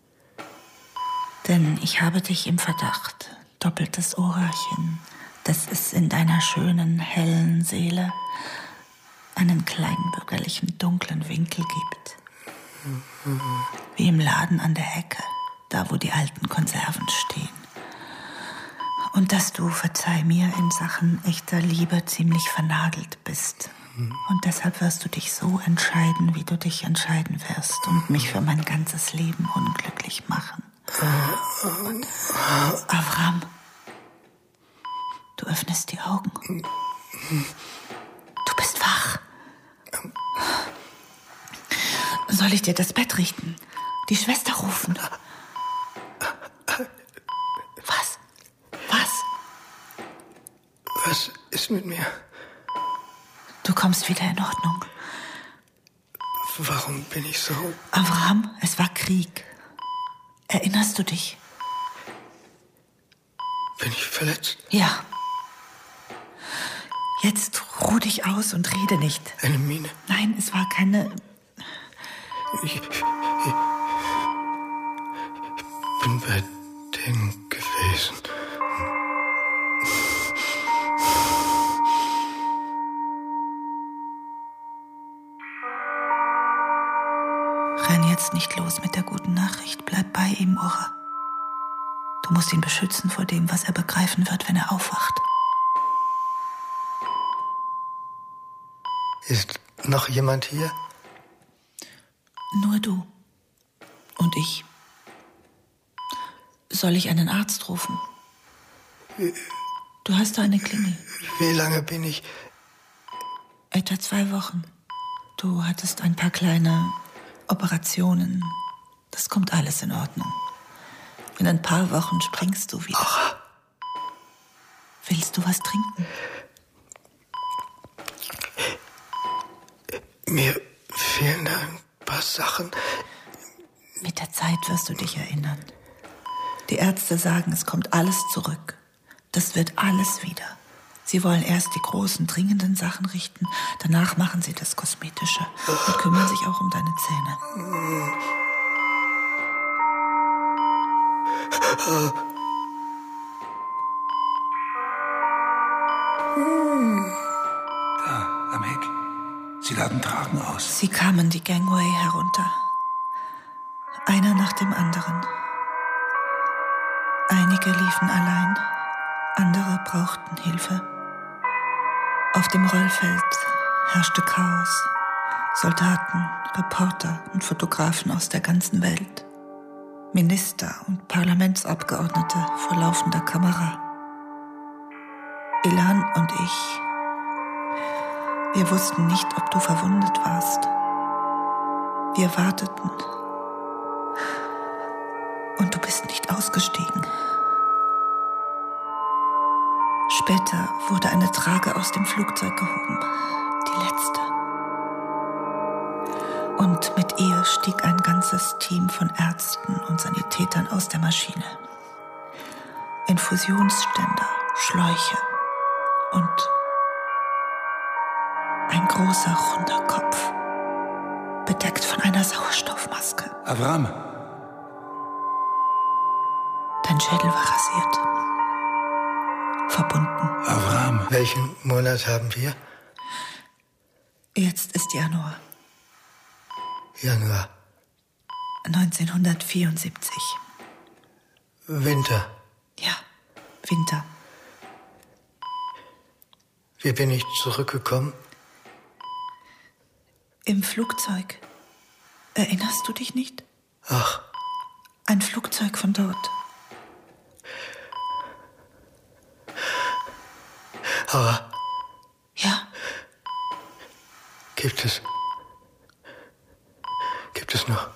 Denn ich habe dich im Verdacht, doppeltes Ohrchen, dass es in deiner schönen, hellen Seele einen kleinen bürgerlichen, dunklen Winkel gibt. Wie im Laden an der Ecke, da wo die alten Konserven stehen. Und dass du, verzeih mir, in Sachen echter Liebe ziemlich vernagelt bist. Und deshalb wirst du dich so entscheiden, wie du dich entscheiden wirst und mich für mein ganzes Leben unglücklich machen. Und Avram, du öffnest die Augen. Du bist wach. Soll ich dir das Bett richten? Die Schwester rufen? Was? Was? Was ist mit mir? Du kommst wieder in Ordnung. Warum bin ich so... Avram, es war Krieg. Erinnerst du dich? Bin ich verletzt? Ja. Jetzt ruh dich aus und rede nicht. Eine Mine? Nein, es war keine... Ich bin bei denen gewesen. Renn jetzt nicht los mit der guten Nachricht. Bleib bei ihm, Ora. Du musst ihn beschützen vor dem, was er begreifen wird, wenn er aufwacht. Ist noch jemand hier? Nur du. Und ich. Soll ich einen Arzt rufen? Du hast da eine Klingel. Wie lange bin ich? Etwa 2 Wochen. Du hattest ein paar kleine Operationen. Das kommt alles in Ordnung. In ein paar Wochen springst du wieder. Ach. Willst du was trinken? Mir fehlen da ein paar Sachen. Mit der Zeit wirst du dich erinnern. Die Ärzte sagen, es kommt alles zurück. Das wird alles wieder. Sie wollen erst die großen, dringenden Sachen richten. Danach machen sie das Kosmetische und kümmern sich auch um deine Zähne. Da, am Heck. Sie laden Tragen aus. Sie kamen die Gangway herunter. Einer nach dem anderen. Einige liefen allein, andere brauchten Hilfe. Auf dem Rollfeld herrschte Chaos. Soldaten, Reporter und Fotografen aus der ganzen Welt. Minister und Parlamentsabgeordnete vor laufender Kamera. Ilan und ich, wir wussten nicht, ob du verwundet warst. Wir warteten. Und du bist nicht ausgestiegen. Später wurde eine Trage aus dem Flugzeug gehoben. Die letzte. Und mit ihr stieg ein ganzes Team von Ärzten und Sanitätern aus der Maschine. Infusionsständer, Schläuche und ein großer, runder Kopf, bedeckt von einer Sauerstoffmaske. Avram. Dein Schädel war rasiert. Verbunden. Avram. Welchen Monat haben wir? Jetzt ist Januar. Januar. 1974. Winter. Ja, Winter. Wie bin ich zurückgekommen? Im Flugzeug. Erinnerst du dich nicht? Ach. Ein Flugzeug von dort. Aber... Ja? Gibt es es noch?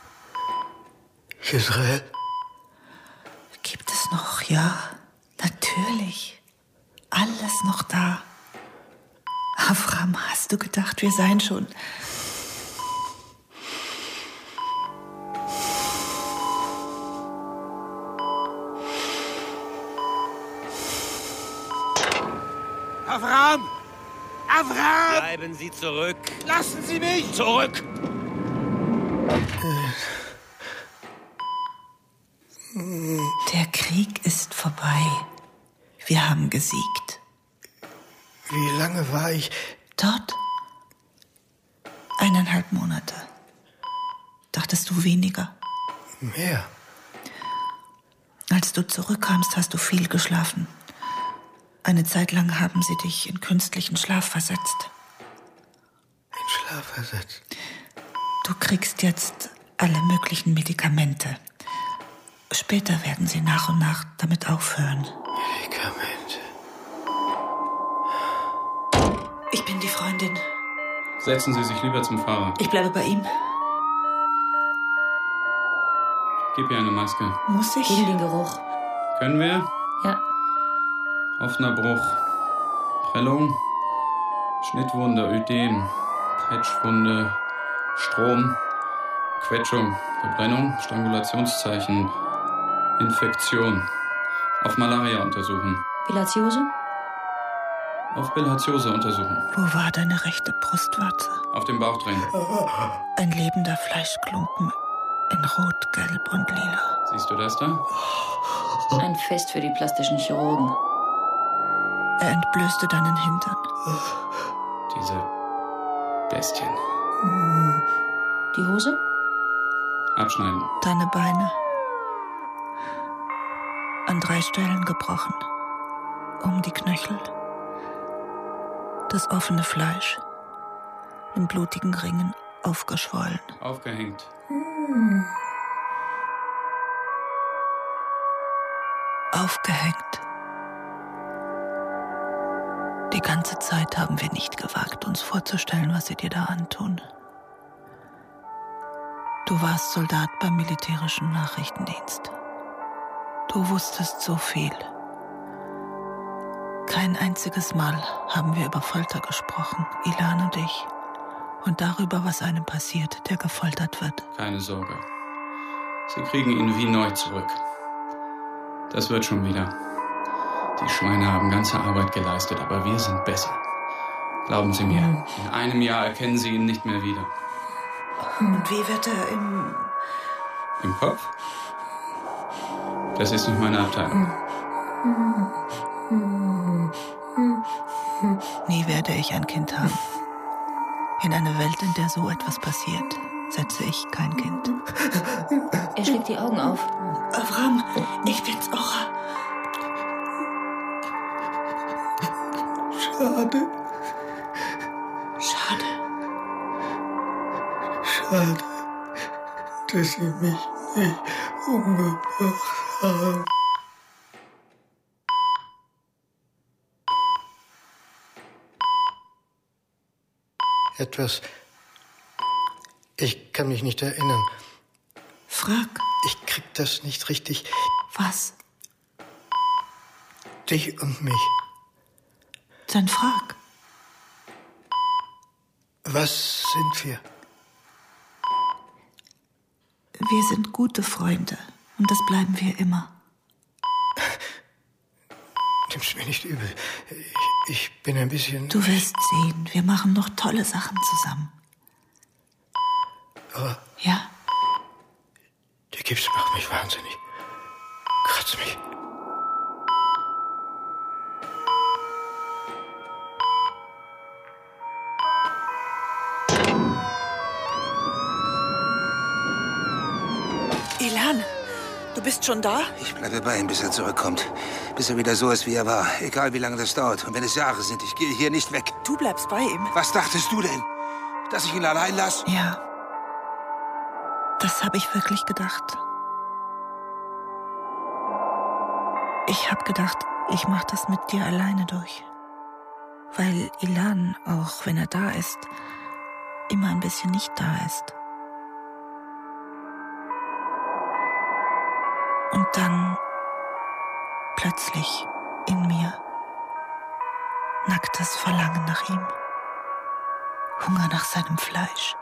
Israel? Gibt es noch, ja. Natürlich. Alles noch da. Avram, hast du gedacht, wir seien schon... Avram! Avram! Bleiben Sie zurück! Lassen Sie mich! Zurück! Der Krieg ist vorbei. Wir haben gesiegt. Wie lange war ich dort? 1,5 Monate. Dachtest du weniger? Mehr. Als du zurückkamst, hast du viel geschlafen. Eine Zeit lang haben sie dich in künstlichen Schlaf versetzt. In Schlaf versetzt? Du kriegst jetzt alle möglichen Medikamente. Später werden sie nach und nach damit aufhören. Medikamente? Ich bin die Freundin. Setzen Sie sich lieber zum Fahrer. Ich bleibe bei ihm. Gib ihr eine Maske. Muss ich? Gegen den Geruch. Können wir? Ja. Offener Bruch. Prellung. Schnittwunde, Ödem. Peitschwunde. Strom. Quetschung. Verbrennung. Strangulationszeichen. Infektion. Auf Malaria untersuchen. Bilatiose? Auf Bilharziose untersuchen. Wo war deine rechte Brustwarze? Auf dem Bauch drehen. Ein lebender Fleischklumpen in Rot, Gelb und Lila. Siehst du das da? Ein Fest für die plastischen Chirurgen. Er entblößte deinen Hintern. Diese Bestien. Die Hose? Abschneiden. Deine Beine. An 3 Stellen gebrochen. Um die Knöchel. Das offene Fleisch. In blutigen Ringen aufgeschwollen. Aufgehängt. Aufgehängt. Die ganze Zeit haben wir nicht gewagt, uns vorzustellen, was sie dir da antun. Du warst Soldat beim militärischen Nachrichtendienst. Du wusstest so viel. Kein einziges Mal haben wir über Folter gesprochen, Ilan und ich. Und darüber, was einem passiert, der gefoltert wird. Keine Sorge. Sie kriegen ihn wie neu zurück. Das wird schon wieder. Die Schweine haben ganze Arbeit geleistet, aber wir sind besser. Glauben Sie mir, in einem Jahr erkennen Sie ihn nicht mehr wieder. Und wie wird er Im Kopf? Das ist nicht meine Abteilung. Nie werde ich ein Kind haben. In eine Welt, in der so etwas passiert, setze ich kein Kind. Er schlägt die Augen auf. Avram, ich bin's auch. Schade. Schade. Schade, dass Sie mich nicht umgebracht haben. Etwas. Ich kann mich nicht erinnern. Frag. Ich krieg das nicht richtig. Was? Dich und mich. Dann frag. Was sind wir? Wir sind gute Freunde. Und das bleiben wir immer. Nimm's mir nicht übel. Ich bin ein bisschen... Du wirst sehen, wir machen noch tolle Sachen zusammen. Aber... Ja? Der Gips macht mich wahnsinnig. Kratzt mich. Ilan, du bist schon da? Ich bleibe bei ihm, bis er zurückkommt. Bis er wieder so ist, wie er war. Egal, wie lange das dauert. Und wenn es Jahre sind, ich gehe hier nicht weg. Du bleibst bei ihm. Was dachtest du denn? Dass ich ihn allein lasse? Ja. Das habe ich wirklich gedacht. Ich habe gedacht, ich mache das mit dir alleine durch. Weil Ilan, auch wenn er da ist, immer ein bisschen nicht da ist. Und dann plötzlich in mir nacktes Verlangen nach ihm, Hunger nach seinem Fleisch,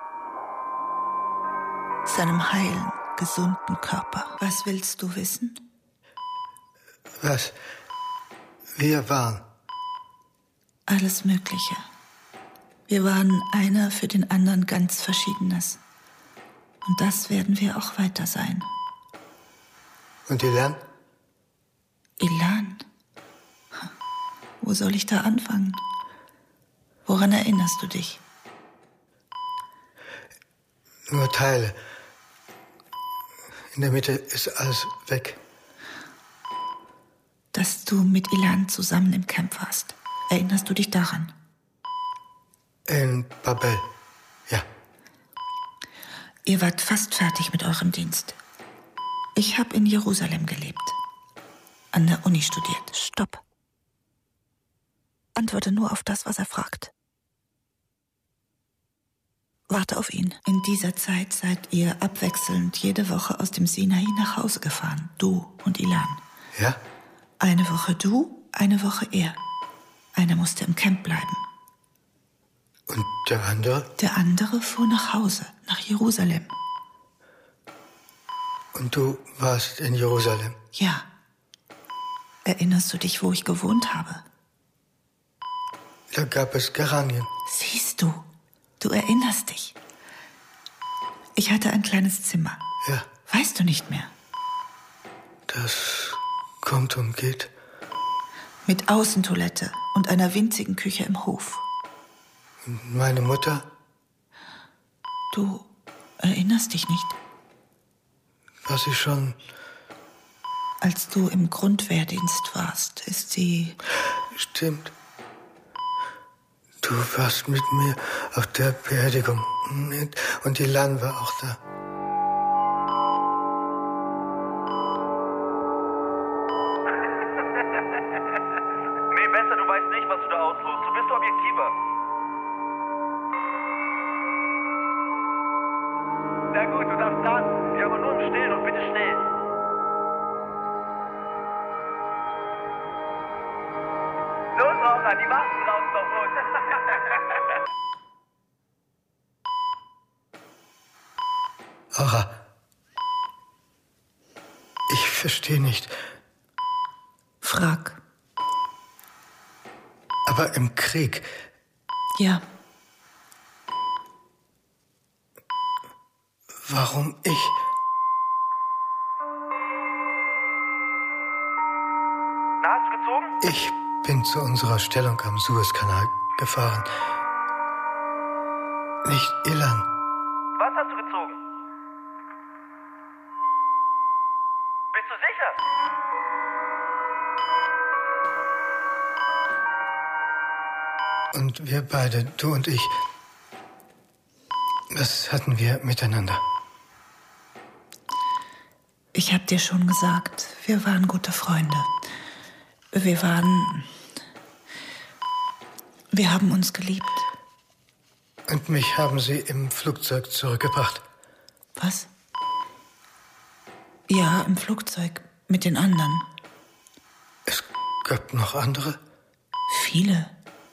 seinem heilen, gesunden Körper. Was willst du wissen? Was wir waren. Alles Mögliche. Wir waren einer für den anderen ganz Verschiedenes. Und das werden wir auch weiter sein. Und Ilan? Ilan? Wo soll ich da anfangen? Woran erinnerst du dich? Nur Teile. In der Mitte ist alles weg. Dass du mit Ilan zusammen im Camp warst. Erinnerst du dich daran? In Babel, ja. Ihr wart fast fertig mit eurem Dienst. Ich habe in Jerusalem gelebt. An der Uni studiert. Stopp. Antworte nur auf das, was er fragt. Warte auf ihn. In dieser Zeit seid ihr abwechselnd jede Woche aus dem Sinai nach Hause gefahren. Du und Ilan. Ja? Eine Woche du, eine Woche er. Einer musste im Camp bleiben. Und der andere? Der andere fuhr nach Hause, nach Jerusalem. Und du warst in Jerusalem? Ja. Erinnerst du dich, wo ich gewohnt habe? Da gab es Geranien. Siehst du, du erinnerst dich. Ich hatte ein kleines Zimmer. Ja. Weißt du nicht mehr? Das kommt und geht. Mit Außentoilette und einer winzigen Küche im Hof. Und meine Mutter? Du erinnerst dich nicht? War sie schon... Als du im Grundwehrdienst warst, ist sie... Stimmt. Du warst mit mir auf der Beerdigung. Und Ilan war auch da. Nee, besser, du weißt nicht, was du da auslöst. Du bist objektiver. Na gut, du darfst raten. Ja, aber nur im Stillen und bitte schnell. Los, Raucher, die warten draußen auf uns. Aura, ich verstehe nicht. Frag. Aber im Krieg... Ja. Warum ich? Na, hast du gezogen? Ich bin zu unserer Stellung am Suezkanal gefahren. Nicht Ilan. Was hast du gezogen? Bist du sicher? Und wir beide, du und ich, das hatten wir miteinander. Ich hab dir schon gesagt, wir waren gute Freunde. Wir haben uns geliebt. Und mich haben sie im Flugzeug zurückgebracht. Was? Ja, im Flugzeug mit den anderen. Es gab noch andere? Viele.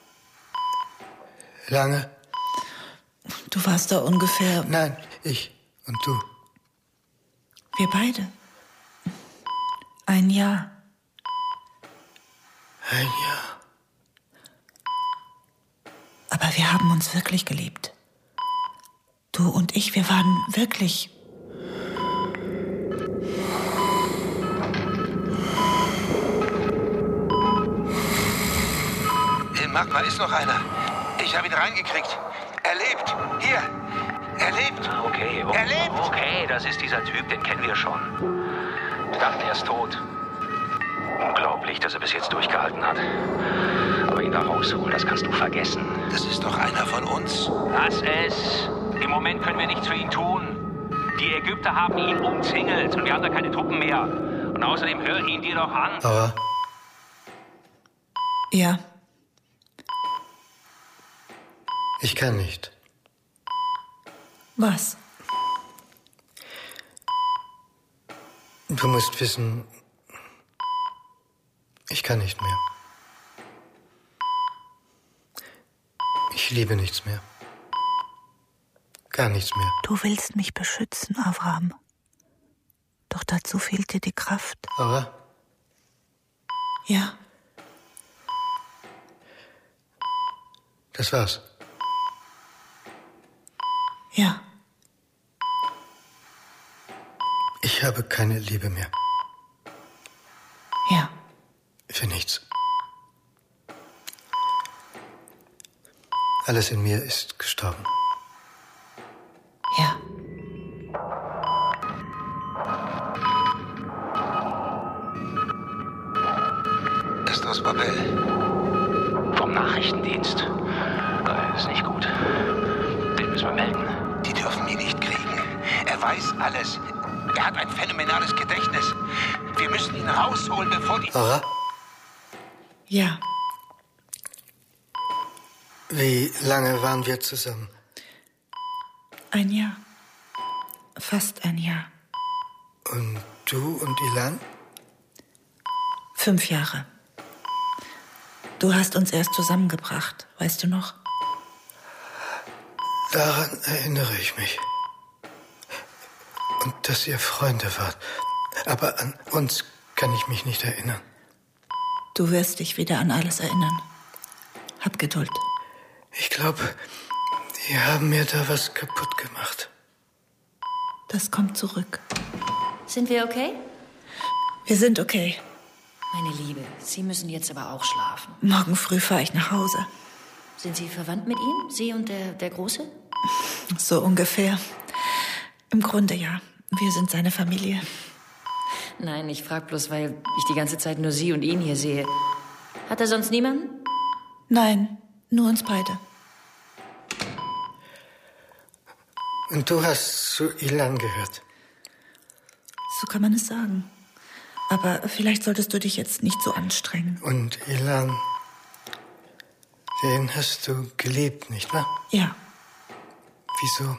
Lange? Du warst da ungefähr... Nein, ich und du. Wir beide. Ein Jahr. Ein Jahr. Aber wir haben uns wirklich geliebt. Du und ich, wir waren wirklich... In Magma ist noch einer. Ich habe ihn reingekriegt. Er lebt. Hier. Er lebt. Okay, Er lebt. Okay, das ist dieser Typ, den kennen wir schon. Wir dachten, er ist tot. Unglaublich, dass er bis jetzt durchgehalten hat. Aber ihn da rausholen, das kannst du vergessen. Das ist doch einer von uns. Lass es. Im Moment können wir nichts für ihn tun. Die Ägypter haben ihn umzingelt und wir haben da keine Truppen mehr. Und außerdem hör ihn dir doch an. Aber... Ja. Ich kann nicht. Was? Du Du musst wissen, ich kann nicht mehr. Ich liebe nichts mehr. Gar nichts mehr. Du willst mich beschützen, Avram. Doch dazu fehlt dir die Kraft. Aber? Ja. Das war's. Ja. Ich habe keine Liebe mehr. Ja. Für nichts. Alles in mir ist gestorben. Ja. Ist aus Babel. Vom Nachrichtendienst. Ist nicht gut. Den müssen wir melden. Die dürfen ihn nicht kriegen. Er weiß alles. Er hat ein phänomenales Gedächtnis. Wir müssen ihn rausholen, bevor die... Ora? Ja. Wie lange waren wir zusammen? Ein Jahr. Fast ein Jahr. Und du und Ilan? 5 Jahre. Du hast uns erst zusammengebracht, weißt du noch? Daran erinnere ich mich. Und dass ihr Freunde wart. Aber an uns kann ich mich nicht erinnern. Du wirst dich wieder an alles erinnern. Hab Geduld. Ich glaube, die haben mir da was kaputt gemacht. Das kommt zurück. Sind wir okay? Wir sind okay. Meine Liebe, Sie müssen jetzt aber auch schlafen. Morgen früh fahre ich nach Hause. Sind Sie verwandt mit ihm? Sie und der Große? So ungefähr. Im Grunde ja. Wir sind seine Familie. Nein, ich frage bloß, weil ich die ganze Zeit nur Sie und ihn hier sehe. Hat er sonst niemanden? Nein, nur uns beide. Und du hast zu Ilan gehört? So kann man es sagen. Aber vielleicht solltest du dich jetzt nicht so anstrengen. Und Ilan, den hast du geliebt, nicht wahr? Ja. Wieso?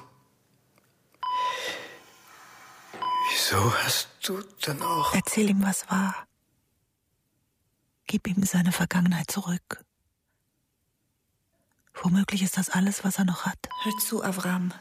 Wieso hast du dann auch... Erzähl ihm, was war. Gib ihm seine Vergangenheit zurück. Womöglich ist das alles, was er noch hat. Hör zu, Avram.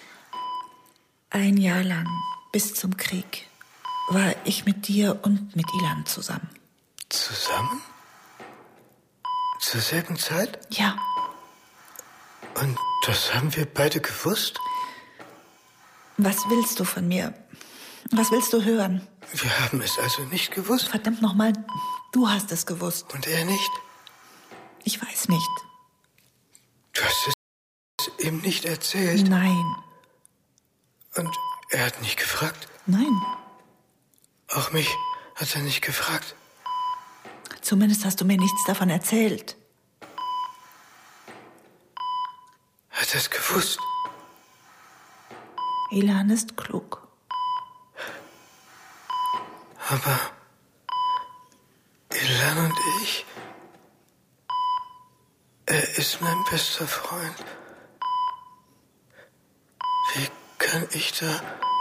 1 Jahr lang, bis zum Krieg, war ich mit dir und mit Ilan zusammen. Zusammen? Zur selben Zeit? Ja. Und das haben wir beide gewusst? Was willst du von mir? Was willst du hören? Wir haben es also nicht gewusst? Verdammt nochmal, du hast es gewusst. Und er nicht? Ich weiß nicht. Du hast es ihm nicht erzählt? Nein. Und er hat nicht gefragt? Nein. Auch mich hat er nicht gefragt? Zumindest hast du mir nichts davon erzählt. Hat er es gewusst? Ilan ist klug. Aber Ilan und ich... Er ist mein bester Freund. Wie kann ich da...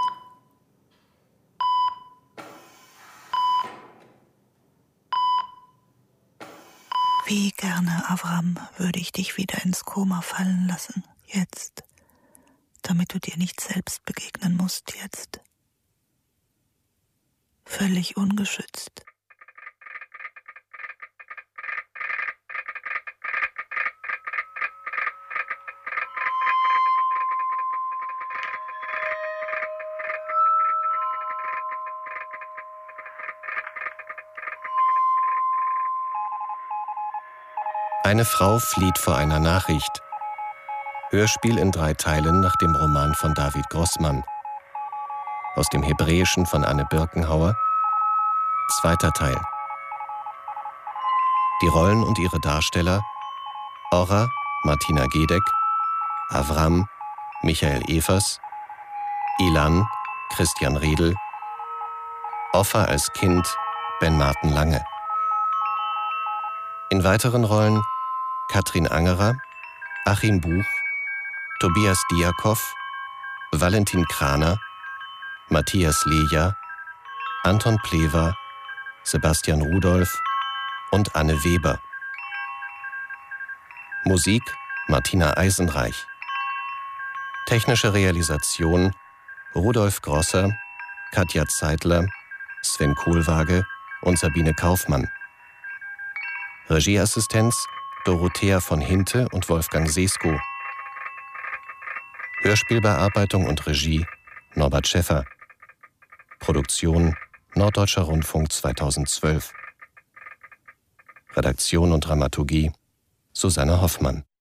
Wie gerne, Avram, würde ich dich wieder ins Koma fallen lassen. Jetzt. Damit du dir nicht selbst begegnen musst jetzt. Völlig ungeschützt. Eine Frau flieht vor einer Nachricht. Hörspiel in 3 Teilen nach dem Roman von David Grossmann. Aus dem Hebräischen von Anne Birkenhauer. 2. Teil. Die Rollen und ihre Darsteller: Ora, Martina Gedeck; Avram, Michael Evers; Ilan, Christian Redl; Offa als Kind, Ben-Marten Lange. In weiteren Rollen Katrin Angerer, Achim Buch, Tobias Diakow, Valentin Kraner, Matthias Leja, Anton Plewer, Sebastian Rudolph und Anne Weber. Musik Martina Eisenreich. Technische Realisation Rudolf Grosser, Katja Zeitler, Sven Kohlwaage und Sabine Kaufmann. Regieassistenz Dorothea von Hinte und Wolfgang Sesko. Hörspielbearbeitung und Regie Norbert Schäffer. Produktion Norddeutscher Rundfunk 2012. Redaktion und Dramaturgie Susanne Hoffmann.